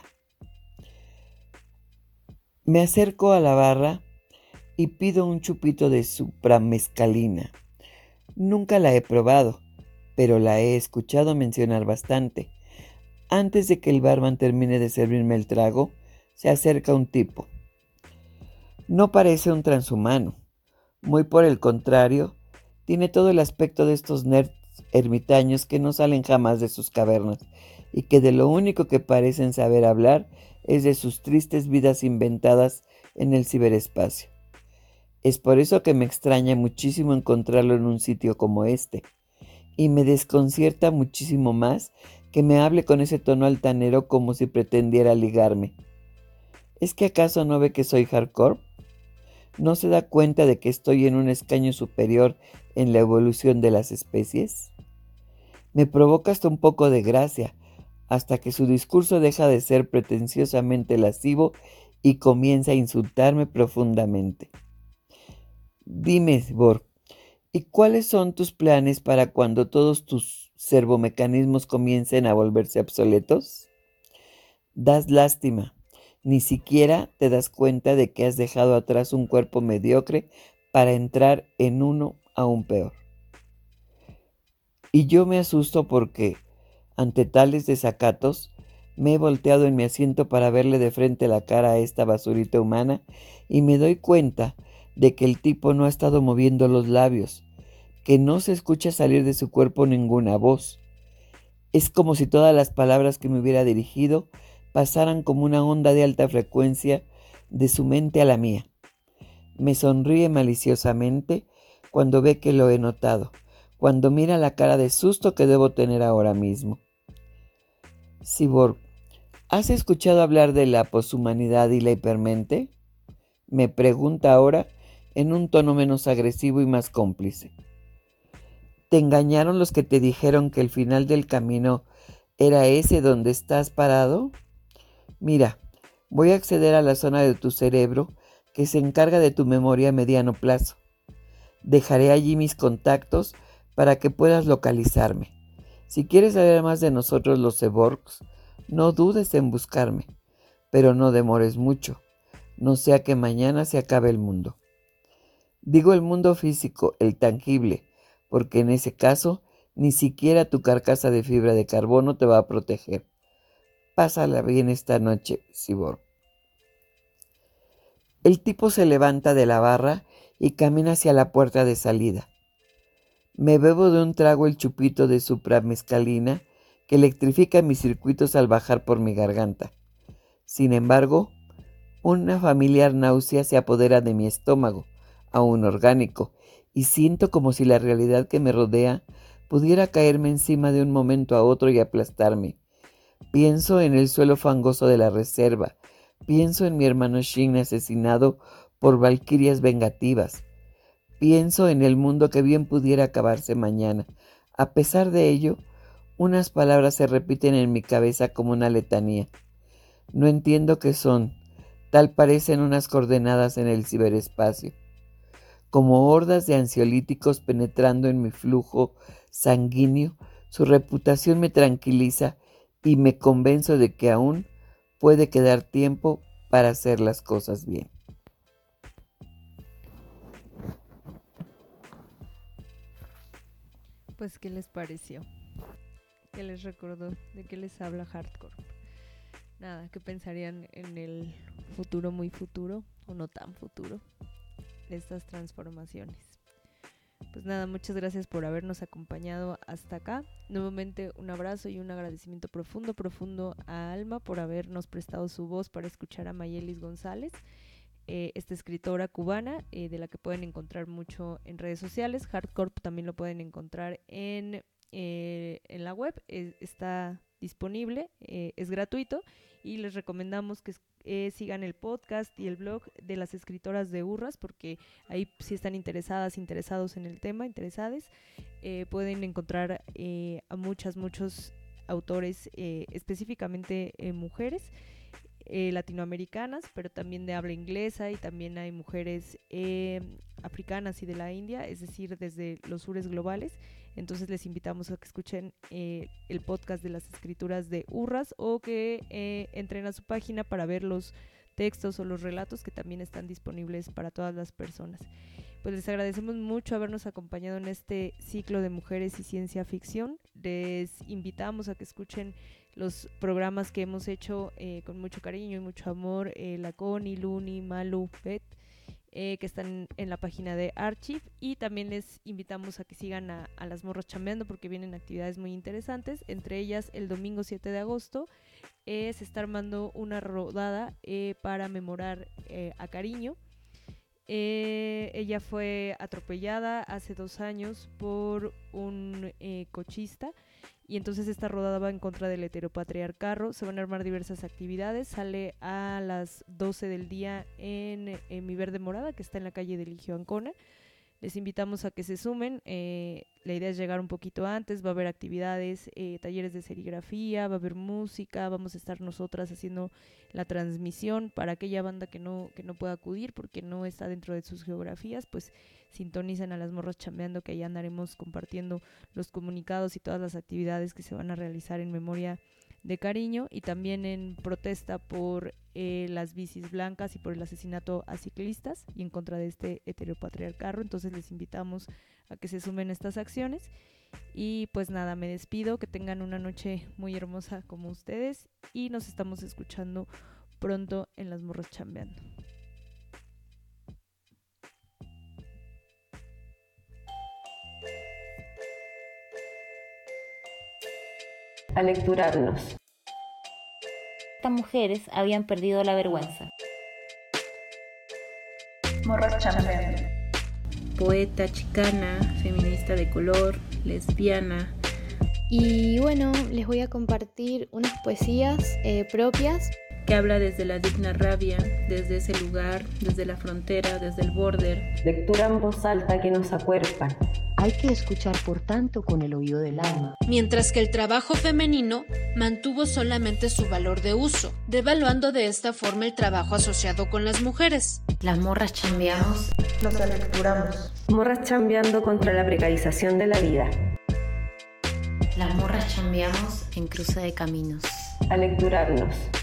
Me acerco a la barra y pido un chupito de supramezcalina. Nunca la he probado, pero la he escuchado mencionar bastante. Antes de que el barman termine de servirme el trago, se acerca un tipo. No parece un transhumano, muy por el contrario, tiene todo el aspecto de estos nerds ermitaños que no salen jamás de sus cavernas y que de lo único que parecen saber hablar es de sus tristes vidas inventadas en el ciberespacio. Es por eso que me extraña muchísimo encontrarlo en un sitio como este, y me desconcierta muchísimo más que me hable con ese tono altanero como si pretendiera ligarme. ¿Es que acaso no ve que soy hardcore? ¿No se da cuenta de que estoy en un escaño superior en la evolución de las especies? Me provoca hasta un poco de gracia, hasta que su discurso deja de ser pretenciosamente lascivo y comienza a insultarme profundamente. Dime, Borg, ¿y cuáles son tus planes para cuando todos tus servomecanismos comiencen a volverse obsoletos? Das lástima. Ni siquiera te das cuenta de que has dejado atrás un cuerpo mediocre para entrar en uno aún peor. Y yo me asusto porque, ante tales desacatos, me he volteado en mi asiento para verle de frente la cara a esta basurita humana y me doy cuenta de que el tipo no ha estado moviendo los labios, que no se escucha salir de su cuerpo ninguna voz. Es como si todas las palabras que me hubiera dirigido pasaran como una onda de alta frecuencia de su mente a la mía. Me sonríe maliciosamente cuando ve que lo he notado, cuando mira la cara de susto que debo tener ahora mismo. Cyborg, ¿has escuchado hablar de la poshumanidad y la hipermente? Me pregunta ahora en un tono menos agresivo y más cómplice. ¿Te engañaron los que te dijeron que el final del camino era ese donde estás parado? Mira, Voy a acceder a la zona de tu cerebro que se encarga de tu memoria a mediano plazo. Dejaré allí mis contactos para que puedas localizarme. Si quieres saber más de nosotros los cyborgs, no dudes en buscarme, pero no demores mucho, no sea que mañana se acabe el mundo. Digo el mundo físico, el tangible, porque en ese caso ni siquiera tu carcasa de fibra de carbono te va a proteger. Pásala bien esta noche, cyborg. El tipo se levanta de la barra y camina hacia la puerta de salida. Me bebo de un trago el chupito de supramescalina que electrifica mis circuitos al bajar por mi garganta. Sin embargo, una familiar náusea se apodera de mi estómago, aún orgánico, y siento como si la realidad que me rodea pudiera caerme encima de un momento a otro y aplastarme. Pienso en el suelo fangoso de la reserva, pienso en mi hermano Shin asesinado por valquirias vengativas, pienso en el mundo que bien pudiera acabarse mañana. A pesar de ello, unas palabras se repiten en mi cabeza como una letanía. No entiendo qué son, tal parecen unas coordenadas en el ciberespacio. Como hordas de ansiolíticos penetrando en mi flujo sanguíneo, su reputación me tranquiliza y me convenzo de que aún puede quedar tiempo para hacer las cosas bien. Pues, ¿qué les pareció? ¿Qué les recordó? ¿De qué les habla Hardcore? Nada, ¿qué pensarían en el futuro muy futuro o no tan futuro de estas transformaciones? Pues nada, muchas gracias por habernos acompañado hasta acá. Nuevamente un abrazo y un agradecimiento profundo, profundo a Alma por habernos prestado su voz para escuchar a Mayelis González, eh, esta escritora cubana, eh, de la que pueden encontrar mucho en redes sociales. Hardcore también lo pueden encontrar en, eh, en la web, eh, está disponible, eh, es gratuito, y les recomendamos que eh, sigan el podcast y el blog de las escritoras de Urras, porque ahí si están interesadas, interesados en el tema, interesadas, eh, pueden encontrar eh, a muchas, muchos autores, eh, específicamente eh, mujeres eh, latinoamericanas, pero también de habla inglesa, y también hay mujeres eh, africanas y de la India, es decir, desde los sures globales. Entonces les invitamos a que escuchen eh, el podcast de las escrituras de Urras, o que eh, entren a su página para ver los textos o los relatos que también están disponibles para todas las personas. Pues les agradecemos mucho habernos acompañado en este ciclo de mujeres y ciencia ficción. Les invitamos a que escuchen los programas que hemos hecho eh, con mucho cariño y mucho amor, eh, la Connie, Luni, Malu, Bet, Eh, que están en la página de Archive, y también les invitamos a que sigan a, a las morras chambeando, porque vienen actividades muy interesantes. Entre ellas, el domingo siete de agosto eh, se está armando una rodada eh, para memorar eh, a Cariño. Eh, ella fue atropellada hace dos años por un eh, cochista, y entonces esta rodada va en contra del heteropatriarcado. Se van a armar diversas actividades. Sale a las doce del día en, en Mi Verde Morada, que está en la calle de Eligio Ancona. Les invitamos a que se sumen. Eh, la idea es llegar un poquito antes. Va a haber actividades, eh, talleres de serigrafía, va a haber música, vamos a estar nosotras haciendo la transmisión para aquella banda que no, que no pueda acudir porque no está dentro de sus geografías. Pues sintonizan a las morras chambeando, que ahí andaremos compartiendo los comunicados y todas las actividades que se van a realizar en memoria de Cariño, y también en protesta por eh, las bicis blancas y por el asesinato a ciclistas y en contra de este heteropatriarcado. Entonces les invitamos a que se sumen a estas acciones. Y pues nada, me despido, que tengan una noche muy hermosa como ustedes, y nos estamos escuchando pronto en Las Morras Chambeando. A lecturarnos. Estas mujeres habían perdido la vergüenza. Morras chambeando. Poeta, chicana, feminista de color, lesbiana. Y bueno, les voy a compartir unas poesías eh, propias. Que habla desde la digna rabia, desde ese lugar, desde la frontera, desde el border. Lectura en voz alta que nos acuerpan. Hay que escuchar por tanto con el oído del alma. Mientras que el trabajo femenino mantuvo solamente su valor de uso, devaluando de esta forma el trabajo asociado con las mujeres. Las morras chambeamos. Nos alecturamos. Morras chambeando contra la precarización de la vida. Las morras chambeamos en Cruce de Caminos. Alecturarnos.